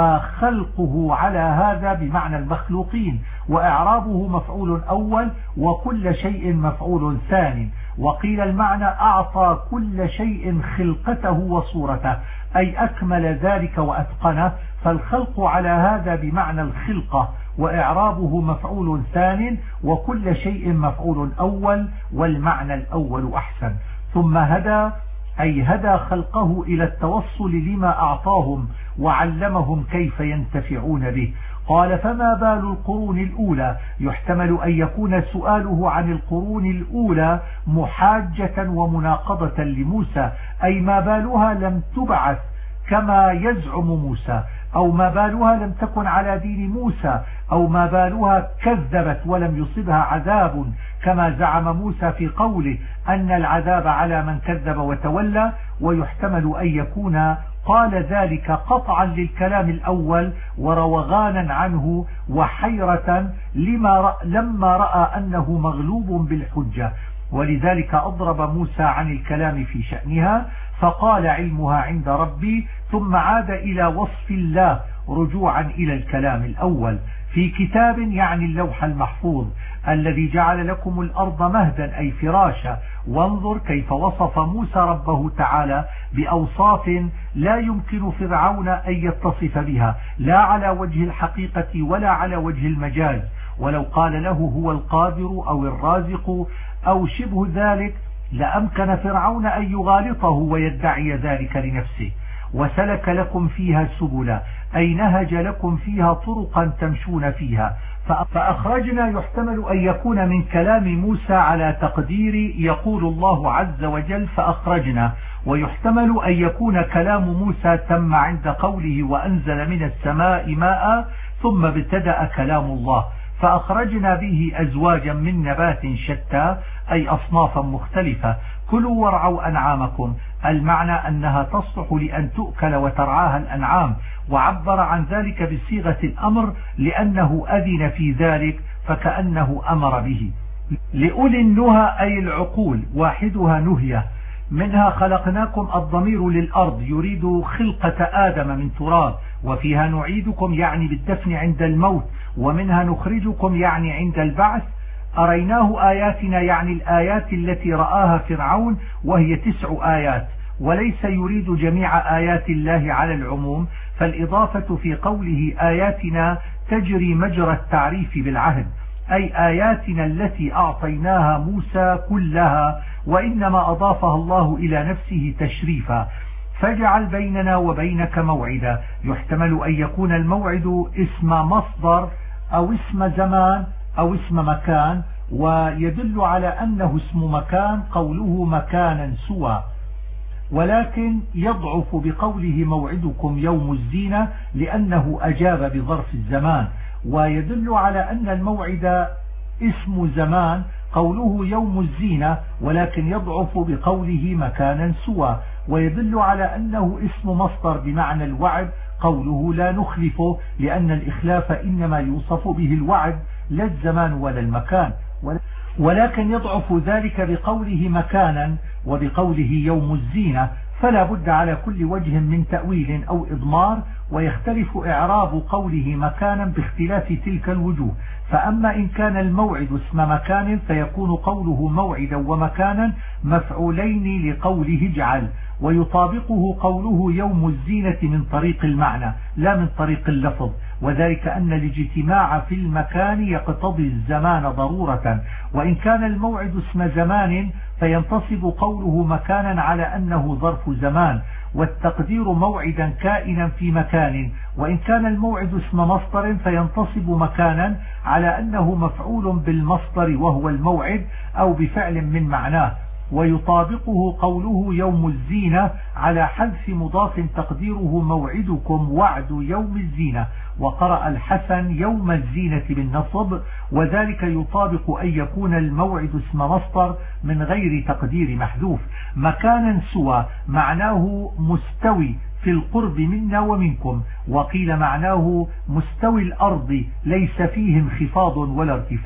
فخلقه على هذا بمعنى المخلوقين، وإعرابه مفعول أول وكل شيء مفعول ثاني. وقيل المعنى أعطى كل شيء خلقته وصورته، أي أكمل ذلك وأتقنه، فالخلق على هذا بمعنى الخلقة، وإعرابه مفعول ثان وكل شيء مفعول أول، والمعنى الأول أحسن. ثم هدى أي هدى خلقه إلى التوصل لما أعطاهم وعلمهم كيف ينتفعون به. قال فما بال القرون الأولى؟ يحتمل أن يكون سؤاله عن القرون الأولى محاجة ومناقضة لموسى، أي ما بالها لم تبعث كما يزعم موسى، أو ما بالها لم تكن على دين موسى، أو ما بالها كذبت ولم يصبها عذاب كما زعم موسى في قوله أن العذاب على من كذب وتولى. ويحتمل أن يكون قال ذلك قطعا للكلام الأول وروغانا عنه وحيرة لما رأى أنه مغلوب بالحجة، ولذلك أضرب موسى عن الكلام في شأنها فقال علمها عند ربي، ثم عاد إلى وصف الله رجوعا إلى الكلام الأول. في كتاب يعني اللوح المحفوظ الذي جعل لكم الأرض مهدا أي فراشا. وانظر كيف وصف موسى ربه تعالى بأوصاف لا يمكن فرعون أن يتصف بها، لا على وجه الحقيقة ولا على وجه المجاز. ولو قال له هو القادر أو الرازق أو شبه ذلك لأمكن فرعون أن يغالطه ويدعي ذلك لنفسه. وسلك لكم فيها سبلا أي نهج لكم فيها طرقا تمشون فيها. فأخرجنا يحتمل أن يكون من كلام موسى على تقدير يقول الله عز وجل فأخرجنا، ويحتمل أن يكون كلام موسى تم عند قوله وأنزل من السماء ماء ثم ابتدأ كلام الله فأخرجنا به أزواجا من نبات شتى أي أصنافا مختلفة. كلوا وارعوا أنعامكم، المعنى أنها تصلح لأن تؤكل وترعاها الأنعام، وعبر عن ذلك بصيغة الأمر لأنه أذن في ذلك فكأنه أمر به. لأولي النهى أي العقول، واحدها نهية. منها خلقناكم الضمير للأرض يريد خلقة آدم من تراب، وفيها نعيدكم يعني بالدفن عند الموت، ومنها نخرجكم يعني عند البعث. أريناه آياتنا يعني الآيات التي رآها فرعون وهي 9 آيات، وليس يريد جميع آيات الله على العموم، فالإضافة في قوله آياتنا تجري مجرى التعريف بالعهد، أي آياتنا التي أعطيناها موسى كلها، وإنما أضافها الله إلى نفسه تشريفا. فاجعل بيننا وبينك موعدا، يحتمل أن يكون الموعد اسم مصدر أو اسم زمان أو اسم مكان، ويدل على أنه اسم مكان قوله مكانا سوى، ولكن يضعف بقوله موعدكم يوم الزينة لأنه أجاب بظرف الزمان. ويدل على أن الموعد اسم زمان قوله يوم الزينة، ولكن يضعف بقوله مكانا سوى. ويدل على أنه اسم مصدر بمعنى الوعد قوله لا نخلفه، لأن الإخلاف إنما يوصف به الوعد لا الزمان ولا المكان. ولكن يضعف ذلك بقوله مكانا وبقوله يوم الزينة، فلا بد على كل وجه من تأويل أو إضمار، ويختلف إعراب قوله مكانا باختلاف تلك الوجوه. فأما إن كان الموعد اسم مكان فيكون قوله موعدا ومكانا مفعولين لقوله اجعل، ويطابقه قوله يوم الزينة من طريق المعنى لا من طريق اللفظ، وذلك أن الاجتماع في المكان يقتضي الزمان ضرورة. وإن كان الموعد اسم زمان فينتصب قوله مكانا على أنه ظرف زمان، والتقدير موعدا كائنا في مكان. وإن كان الموعد اسم مصدر فينتصب مكانا على أنه مفعول بالمصدر وهو الموعد أو بفعل من معناه. ويطابقه قوله يوم الزينة على حذف مضاف تقديره موعدكم وعد يوم الزينة. وقرأ الحسن يوم الزينة بالنصب، وذلك يطابق أن يكون الموعد اسم مصدر من غير تقدير محذوف. مكانا سوى معناه مستوي في القرب منا ومنكم، وقيل معناه مستوي الأرض ليس فيه انخفاض ولا ارتفاع،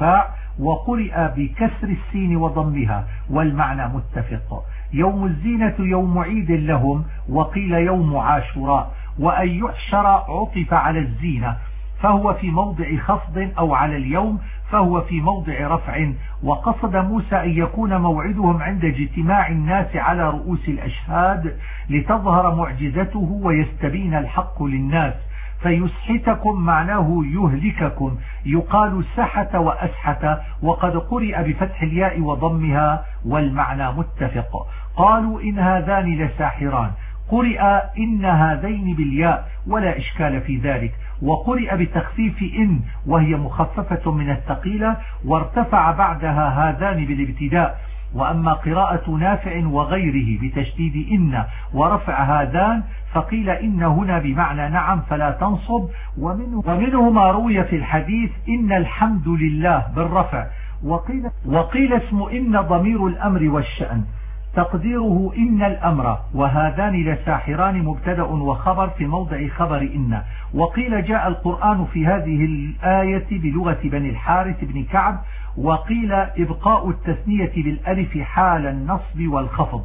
وقرئ بكسر السين وضمها والمعنى متفق. يوم الزينة يوم عيد لهم، وقيل يوم عاشوراء. وأن يحشر عطف على الزينة فهو في موضع خفض، أو على اليوم فهو في موضع رفع. وقصد موسى أن يكون موعدهم عند اجتماع الناس على رؤوس الأشهاد لتظهر معجزته ويستبين الحق للناس. فيسحتكم معناه يهلككم، يقال سحت وأسحت، وقد قرئ بفتح الياء وضمها والمعنى متفق. قالوا إن هذان لساحران، قرئ إن هذين بالياء ولا إشكال في ذلك، وقرئ بتخفيف إن وهي مخففة من الثقيلة، وارتفع بعدها هذان بالابتداء. وأما قراءة نافع وغيره بتشديد إن ورفع هذان فقيل إن هنا بمعنى نعم فلا تنصب. ومنه ما روي في الحديث إن الحمد لله بالرفع. وقيل اسم إن ضمير الأمر والشأن تقديره إن الأمر، وهذان لساحران مبتدأ وخبر في موضع خبر إن. وقيل جاء القرآن في هذه الآية بلغة بني الحارث بن كعب، وقيل إبقاء التثنية بالألف حال النصب والخفض.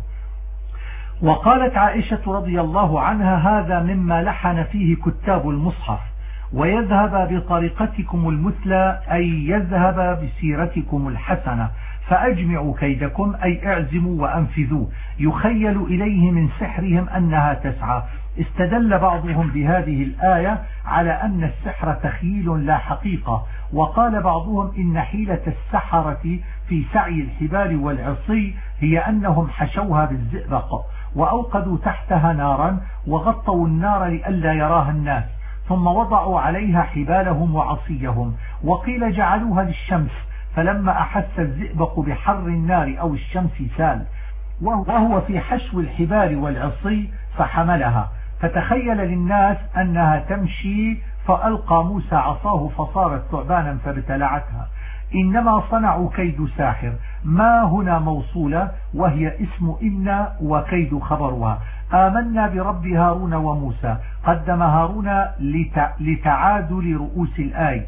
وقالت عائشة رضي الله عنها هذا مما لحن فيه كتاب المصحف، ويذهب بطريقتكم المثلى أي يذهب بسيرتكم الحسنة، فأجمعوا كيدكم أي اعزموا وأنفذوا. يخيل إليه من سحرهم أنها تسعى. استدل بعضهم بهذه الآية على أن السحر تخيل لا حقيقة. وقال بعضهم إن حيلة السحرة في سعي الحبال والعصي هي أنهم حشوها بالزئبق وأوقدوا تحتها نارا وغطوا النار لئلا يراها الناس، ثم وضعوا عليها حبالهم وعصيهم. وقيل جعلوها للشمس، فلما أحس الزئبق بحر النار أو الشمس سال، وهو في حشو الحبال والعصي فحملها، فتخيل للناس أنها تمشي، فألقى موسى عصاه فصارت ثعبانا فابتلعتها. إنما صنعوا كيد ساحر. ما هنا موصولة وهي اسم إن وكيد خبرها. آمنا برب هارون وموسى، قدم هارون لتعادل رؤوس الآية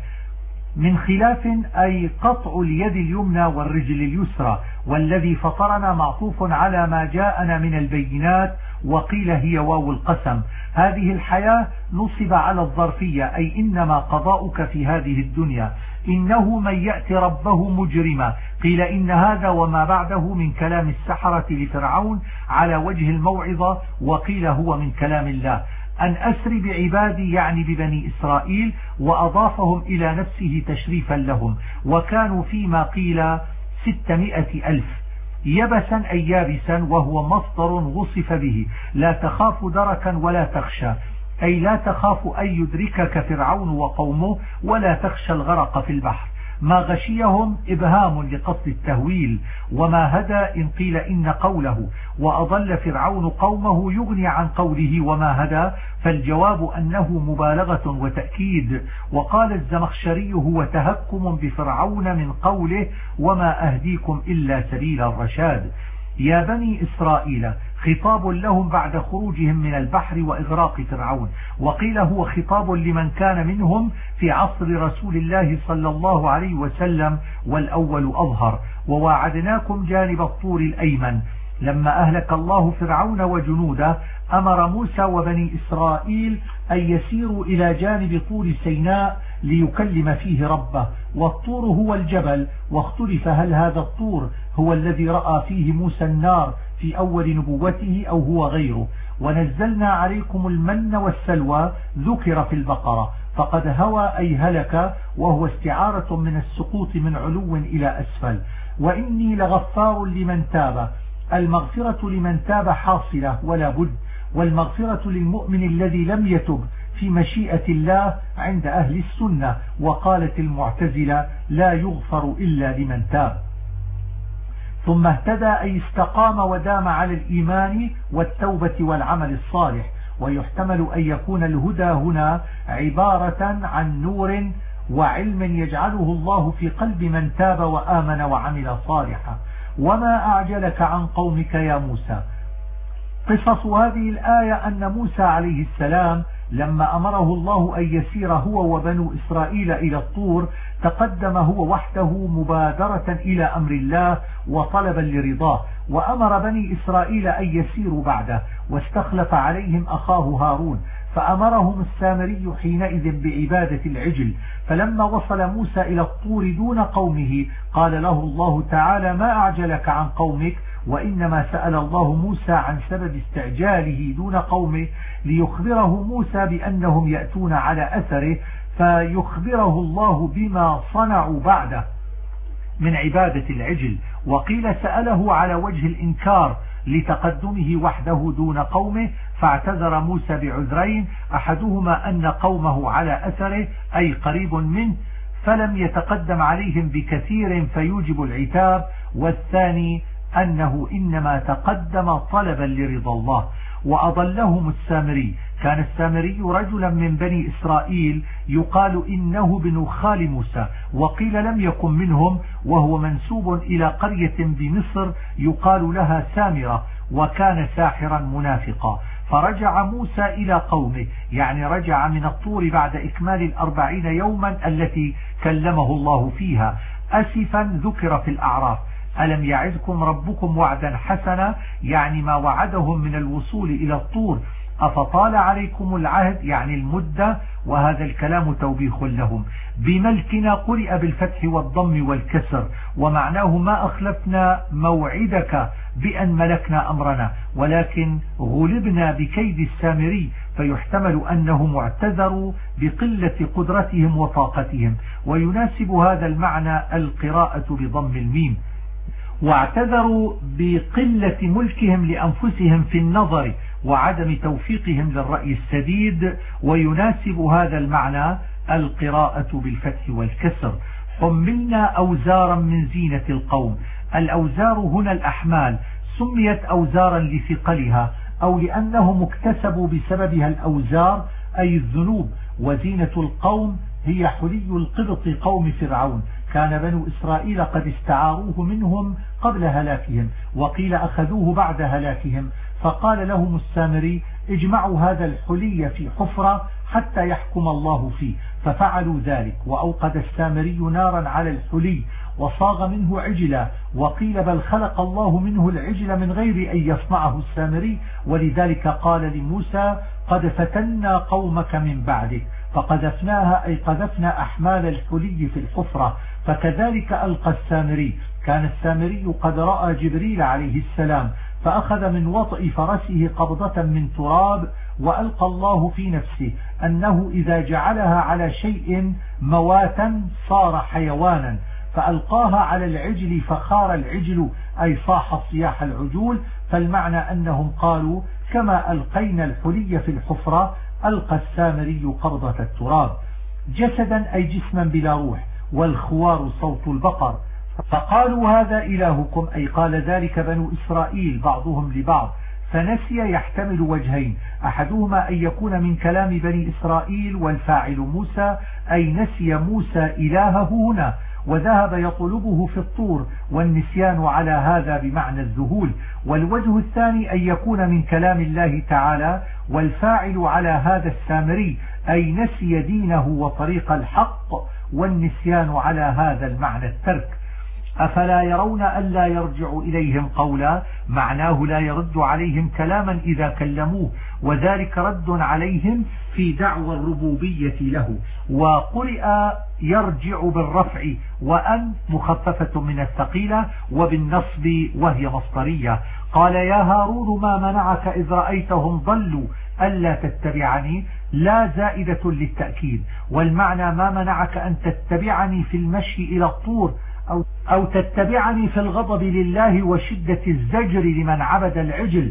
من خلاف أي قطع اليد اليمنى والرجل اليسرى، والذي فطرنا معطوف على ما جاءنا من البينات، وقيل هي واو القسم. هذه الحياة نصب على الظرفية أي إنما قضاؤك في هذه الدنيا. إنه من يأتي ربه مجرما، قيل إن هذا وما بعده من كلام السحرة لفرعون على وجه الموعظة، وقيل هو من كلام الله. أن أسر بعبادي يعني ببني إسرائيل، وأضافهم إلى نفسه تشريفا لهم، وكانوا فيما قيل 600,000. يبسا أي يابسا، وهو مصدر وصف به. لا تخاف دركا ولا تخشى، أي لا تخاف أن يدركك فرعون وقومه، ولا تخشى الغرق في البحر. ما غشيهم إبهام لقصد التهويل. وما هدى إن قيل إن قوله وأضل فرعون قومه يغني عن قوله وما هدى، فالجواب أنه مبالغة وتأكيد. وقال الزمخشري هو تهكم بفرعون من قوله وما أهديكم إلا سبيل الرشاد. يا بني إسرائيل خطاب لهم بعد خروجهم من البحر وإغراق فرعون. وقيل هو خطاب لمن كان منهم في عصر رسول الله صلى الله عليه وسلم، والأول أظهر. وواعدناكم جانب الطور الأيمن. لما أهلك الله فرعون وجنوده أمر موسى وبني إسرائيل أن يسيروا إلى جانب طور سيناء ليكلم فيه ربه. والطور هو الجبل، واختلف هل هذا الطور هو الذي رأى فيه موسى النار في أول نبوته أو هو غيره. ونزلنا عليكم المن والسلوى ذكر في البقرة، فقد هوى أي هلك، وهو استعارة من السقوط من علو إلى أسفل. وإني لغفار لمن تاب. المغفرة لمن تاب حاصلة ولا بد، والمغفرة للمؤمن الذي لم يتب في مشيئة الله عند أهل السنة. وقالت المعتزلة لا يغفر إلا لمن تاب. ثم اهتدى أي استقام ودام على الإيمان والتوبة والعمل الصالح. ويحتمل أن يكون الهدى هنا عبارة عن نور وعلم يجعله الله في قلب من تاب وآمن وعمل صالحا. وما أعجلك عن قومك يا موسى. قصص هذه الآية أن موسى عليه السلام لما أمره الله أن يسير هو وبنو إسرائيل إلى الطور تقدم هو وحده مبادرة إلى أمر الله وطلبا لرضاه، وأمر بني إسرائيل أن يسيروا بعده، واستخلف عليهم أخاه هارون، فأمرهم السامري حينئذ بعبادة العجل. فلما وصل موسى إلى الطور دون قومه قال له الله تعالى: ما أعجلك عن قومك؟ وإنما سأل الله موسى عن سبب استعجاله دون قومه ليخبره موسى بأنهم يأتون على أثره، فيخبره الله بما صنعوا بعده من عبادة العجل. وقيل سأله على وجه الإنكار لتقدمه وحده دون قومه، فاعتذر موسى بعذرين: أحدهما أن قومه على أثره أي قريب منه فلم يتقدم عليهم بكثير فيوجب العتاب، والثاني أنه إنما تقدم طلبا لرضا الله. وأضلهم السامري. كان السامري رجلا من بني إسرائيل يقال إنه بن خال موسى، وقيل لم يكن منهم، وهو منسوب إلى قرية بمصر يقال لها سامرة، وكان ساحرا منافقا. فرجع موسى إلى قومه، يعني رجع من الطور بعد إكمال 40 يوما التي كلمه الله فيها، أسفا ذكر في الأعراف: ألم يعدكم ربكم وعدا حسنا، يعني ما وعدهم من الوصول إلى الطور، أفطال عليكم العهد، يعني المدة، وهذا الكلام توبيخ لهم. بملكنا قرئ بالفتح والضم والكسر، ومعناه ما أخلفنا موعدك بأن ملكنا أمرنا، ولكن غلبنا بكيد السامري، فيحتمل أنهم اعتذروا بقلة قدرتهم وطاقتهم، ويناسب هذا المعنى القراءة بضم الميم. واعتذروا بقلة ملكهم لأنفسهم في النظر وعدم توفيقهم للرأي السديد، ويناسب هذا المعنى القراءة بالفتح والكسر. حملنا أوزارا من زينة القوم. الأوزار هنا الأحمال، سميت أوزارا لثقلها أو لأنهم اكتسبوا بسببها الأوزار أي الذنوب. وزينة القوم هي حلي القبط قوم فرعون، كان بنو إسرائيل قد استعاروه منهم قبل هلاكهم، وقيل أخذوه بعد هلاكهم. فقال لهم السامري: اجمعوا هذا الحلي في حفرة حتى يحكم الله فيه، ففعلوا ذلك. وأوقد السامري نارا على الحلي وصاغ منه عجلا، وقيل بل خلق الله منه العجل من غير أن يصنعه السامري، ولذلك قال لموسى: قد فتنا قومك من بعدك، فقذفناها أي قذفنا أحمال الحلي في الحفرة. فكذلك ألقى السامري. كان السامري قد رأى جبريل عليه السلام، فأخذ من وطئ فرسه قبضة من تراب، وألقى الله في نفسه أنه إذا جعلها على شيء مواتا صار حيوانا، فألقاها على العجل فخار العجل أي صاح صياح العجول. فالمعنى أنهم قالوا: كما ألقينا الحلي في الحفرة ألقى السامري قبضة التراب. جسدا أي جسما بلا روح، والخوار صوت البقر. فقالوا: هذا إلهكم، أي قال ذلك بنو إسرائيل بعضهم لبعض. فنسي يحتمل وجهين: أحدهما أن يكون من كلام بني إسرائيل والفاعل موسى، أي نسي موسى إلهه هنا وذهب يطلبه في الطور، والنسيان على هذا بمعنى الذهول. والوجه الثاني أن يكون من كلام الله تعالى والفاعل على هذا السامري، أي نسي دينه وطريق الحق، والنسيان على هذا المعنى الترك. أفلا يرون ألا يرجع إليهم قولا، معناه لا يرد عليهم كلاما إذا كلموه، وذلك رد عليهم في دعوى الربوبية له. وقرئ يرجع بالرفع، وأن مخففة من الثقيلة، وبالنصب وهي مصدرية. قال: يا هارون ما منعك إذ رأيتهم ضلوا ألا تتبعني، لا زائدة للتأكيد، والمعنى ما منعك أن تتبعني في المشي إلى الطور، أو تتبعني في الغضب لله وشدة الزجر لمن عبد العجل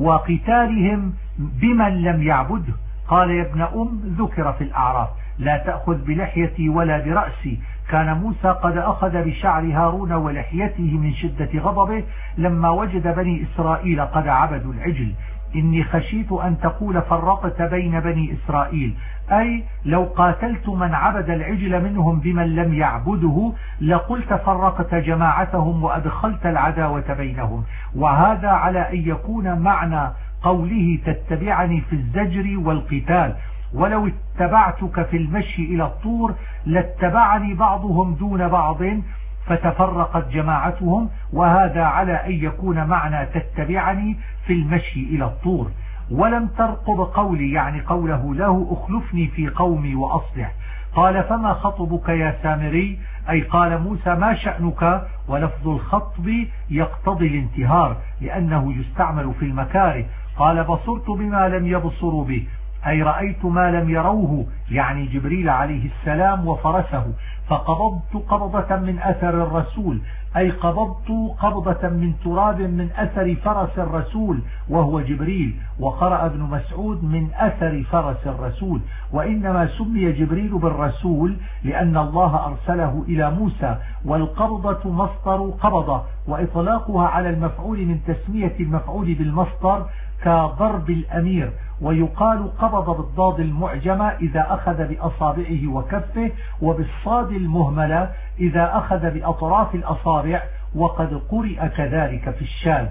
وقتالهم بمن لم يعبده. قال: يا ابن ذكر في الأعراف: لا تأخذ بلحيتي ولا برأسي. كان موسى قد أخذ بشعر هارون ولحيته من شدة غضبه لما وجد بني إسرائيل قد عبدوا العجل. إني خشيت أن تقول فرقت بين بني إسرائيل، أي لو قاتلت من عبد العجل منهم بمن لم يعبده لقلت فرقت جماعتهم وأدخلت العداوة بينهم. وهذا على أن يكون معنى قوله تتبعني في الزجر والقتال، ولو اتبعتك في المشي إلى الطور لاتبعني بعضهم دون بعض فتفرقت جماعتهم، وهذا على أن يكون معنى تتبعني في المشي إلى الطور. ولم ترقب قولي، يعني قوله له اخلفني في قومي وأصلح. قال فما خطبك يا سامري، أي قال موسى ما شأنك، ولفظ الخطب يقتضي الانتهار لأنه يستعمل في المكاره. قال بصرت بما لم يبصروا به، أي رأيت ما لم يروه، يعني جبريل عليه السلام وفرسه. فقبضت قبضة من أثر الرسول، أي قبضت قبضة من تراب من أثر فرس الرسول وهو جبريل. وقرأ ابن مسعود من أثر فرس الرسول. وإنما سمي جبريل بالرسول لأن الله أرسله إلى موسى. والقبضة مصدر قبضة، وإطلاقها على المفعول من تسمية المفعول بالمصدر كضرب الأمير. ويقال قبض بالضاد المعجمة إذا أخذ بأصابعه وكفه، وبالصاد المهملة إذا أخذ بأطراف الأصابع، وقد قرئ كذلك في الشاذ.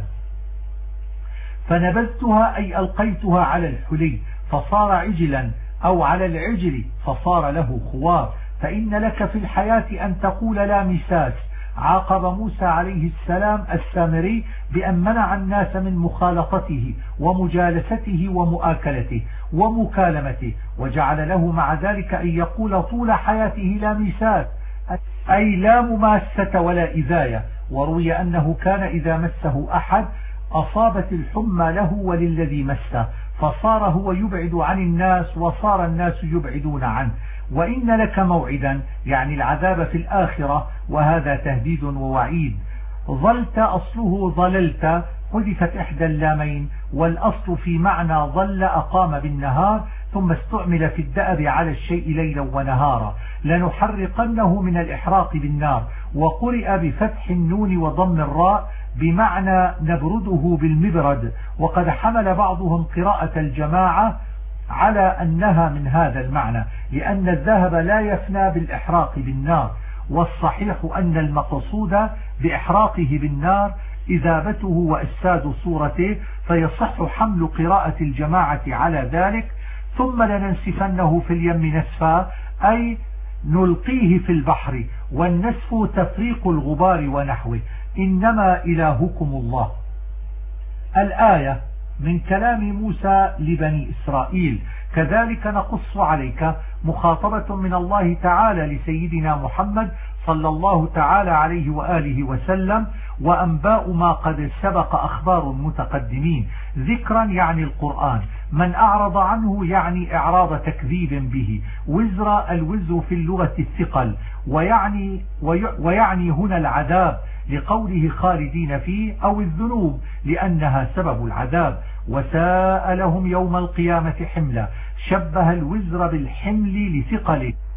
فنبذتها أي ألقيتها على الحلي فصار عجلا، أو على العجل فصار له خوار. فإن لك في الحياة أن تقول لا مساس. عاقب موسى عليه السلام السامري بأن منع الناس من مخالطته ومجالسته ومؤاكلته ومكالمته، وجعل له مع ذلك أن يقول طول حياته لا مساس، أي لا مماسة ولا إذاية. وروي أنه كان إذا مسه أحد أصابت الحمى له وللذي مسه، فصار هو يبعد عن الناس وصار الناس يبعدون عنه. وإن لك موعدا، يعني العذاب في الآخرة، وهذا تهديد ووعيد. ظلت أصله ظللت، حذفت إحدى اللامين، والأصل في معنى ظل أقام بالنهار، ثم استعمل في الدأب على الشيء ليلا ونهارا. لنحرقنه من الإحراق بالنار. وقرئ بفتح النون وضم الراء بمعنى نبرده بالمبرد. وقد حمل بعضهم قراءة الجماعة على أنها من هذا المعنى، لأن الذهب لا يفنى بالإحراق بالنار. والصحيح أن المقصود بإحراقه بالنار إذابته وإفساد صورته، فيصح حمل قراءة الجماعة على ذلك. ثم لننسفنه في اليم نسفا، أي نلقيه في البحر. والنسف تفريق الغبار ونحوه. إنما إلهكم الله. الآية من كلام موسى لبني إسرائيل. كذلك نقص عليك مخاطبة من الله تعالى لسيدنا محمد صلى الله تعالى عليه وآله وسلم، وأنباء ما قد سبق أخبار المتقدمين. ذكرا يعني القرآن، من أعرض عنه يعني إعراض تكذيب به. وزر الوزر في اللغة الثقل، ويعني هنا العذاب لقوله خالدين فيه، أو الذنوب لأنها سبب العذاب. وساء لهم يوم القيامة حملا، شبه الوزر بالحمل لثقله.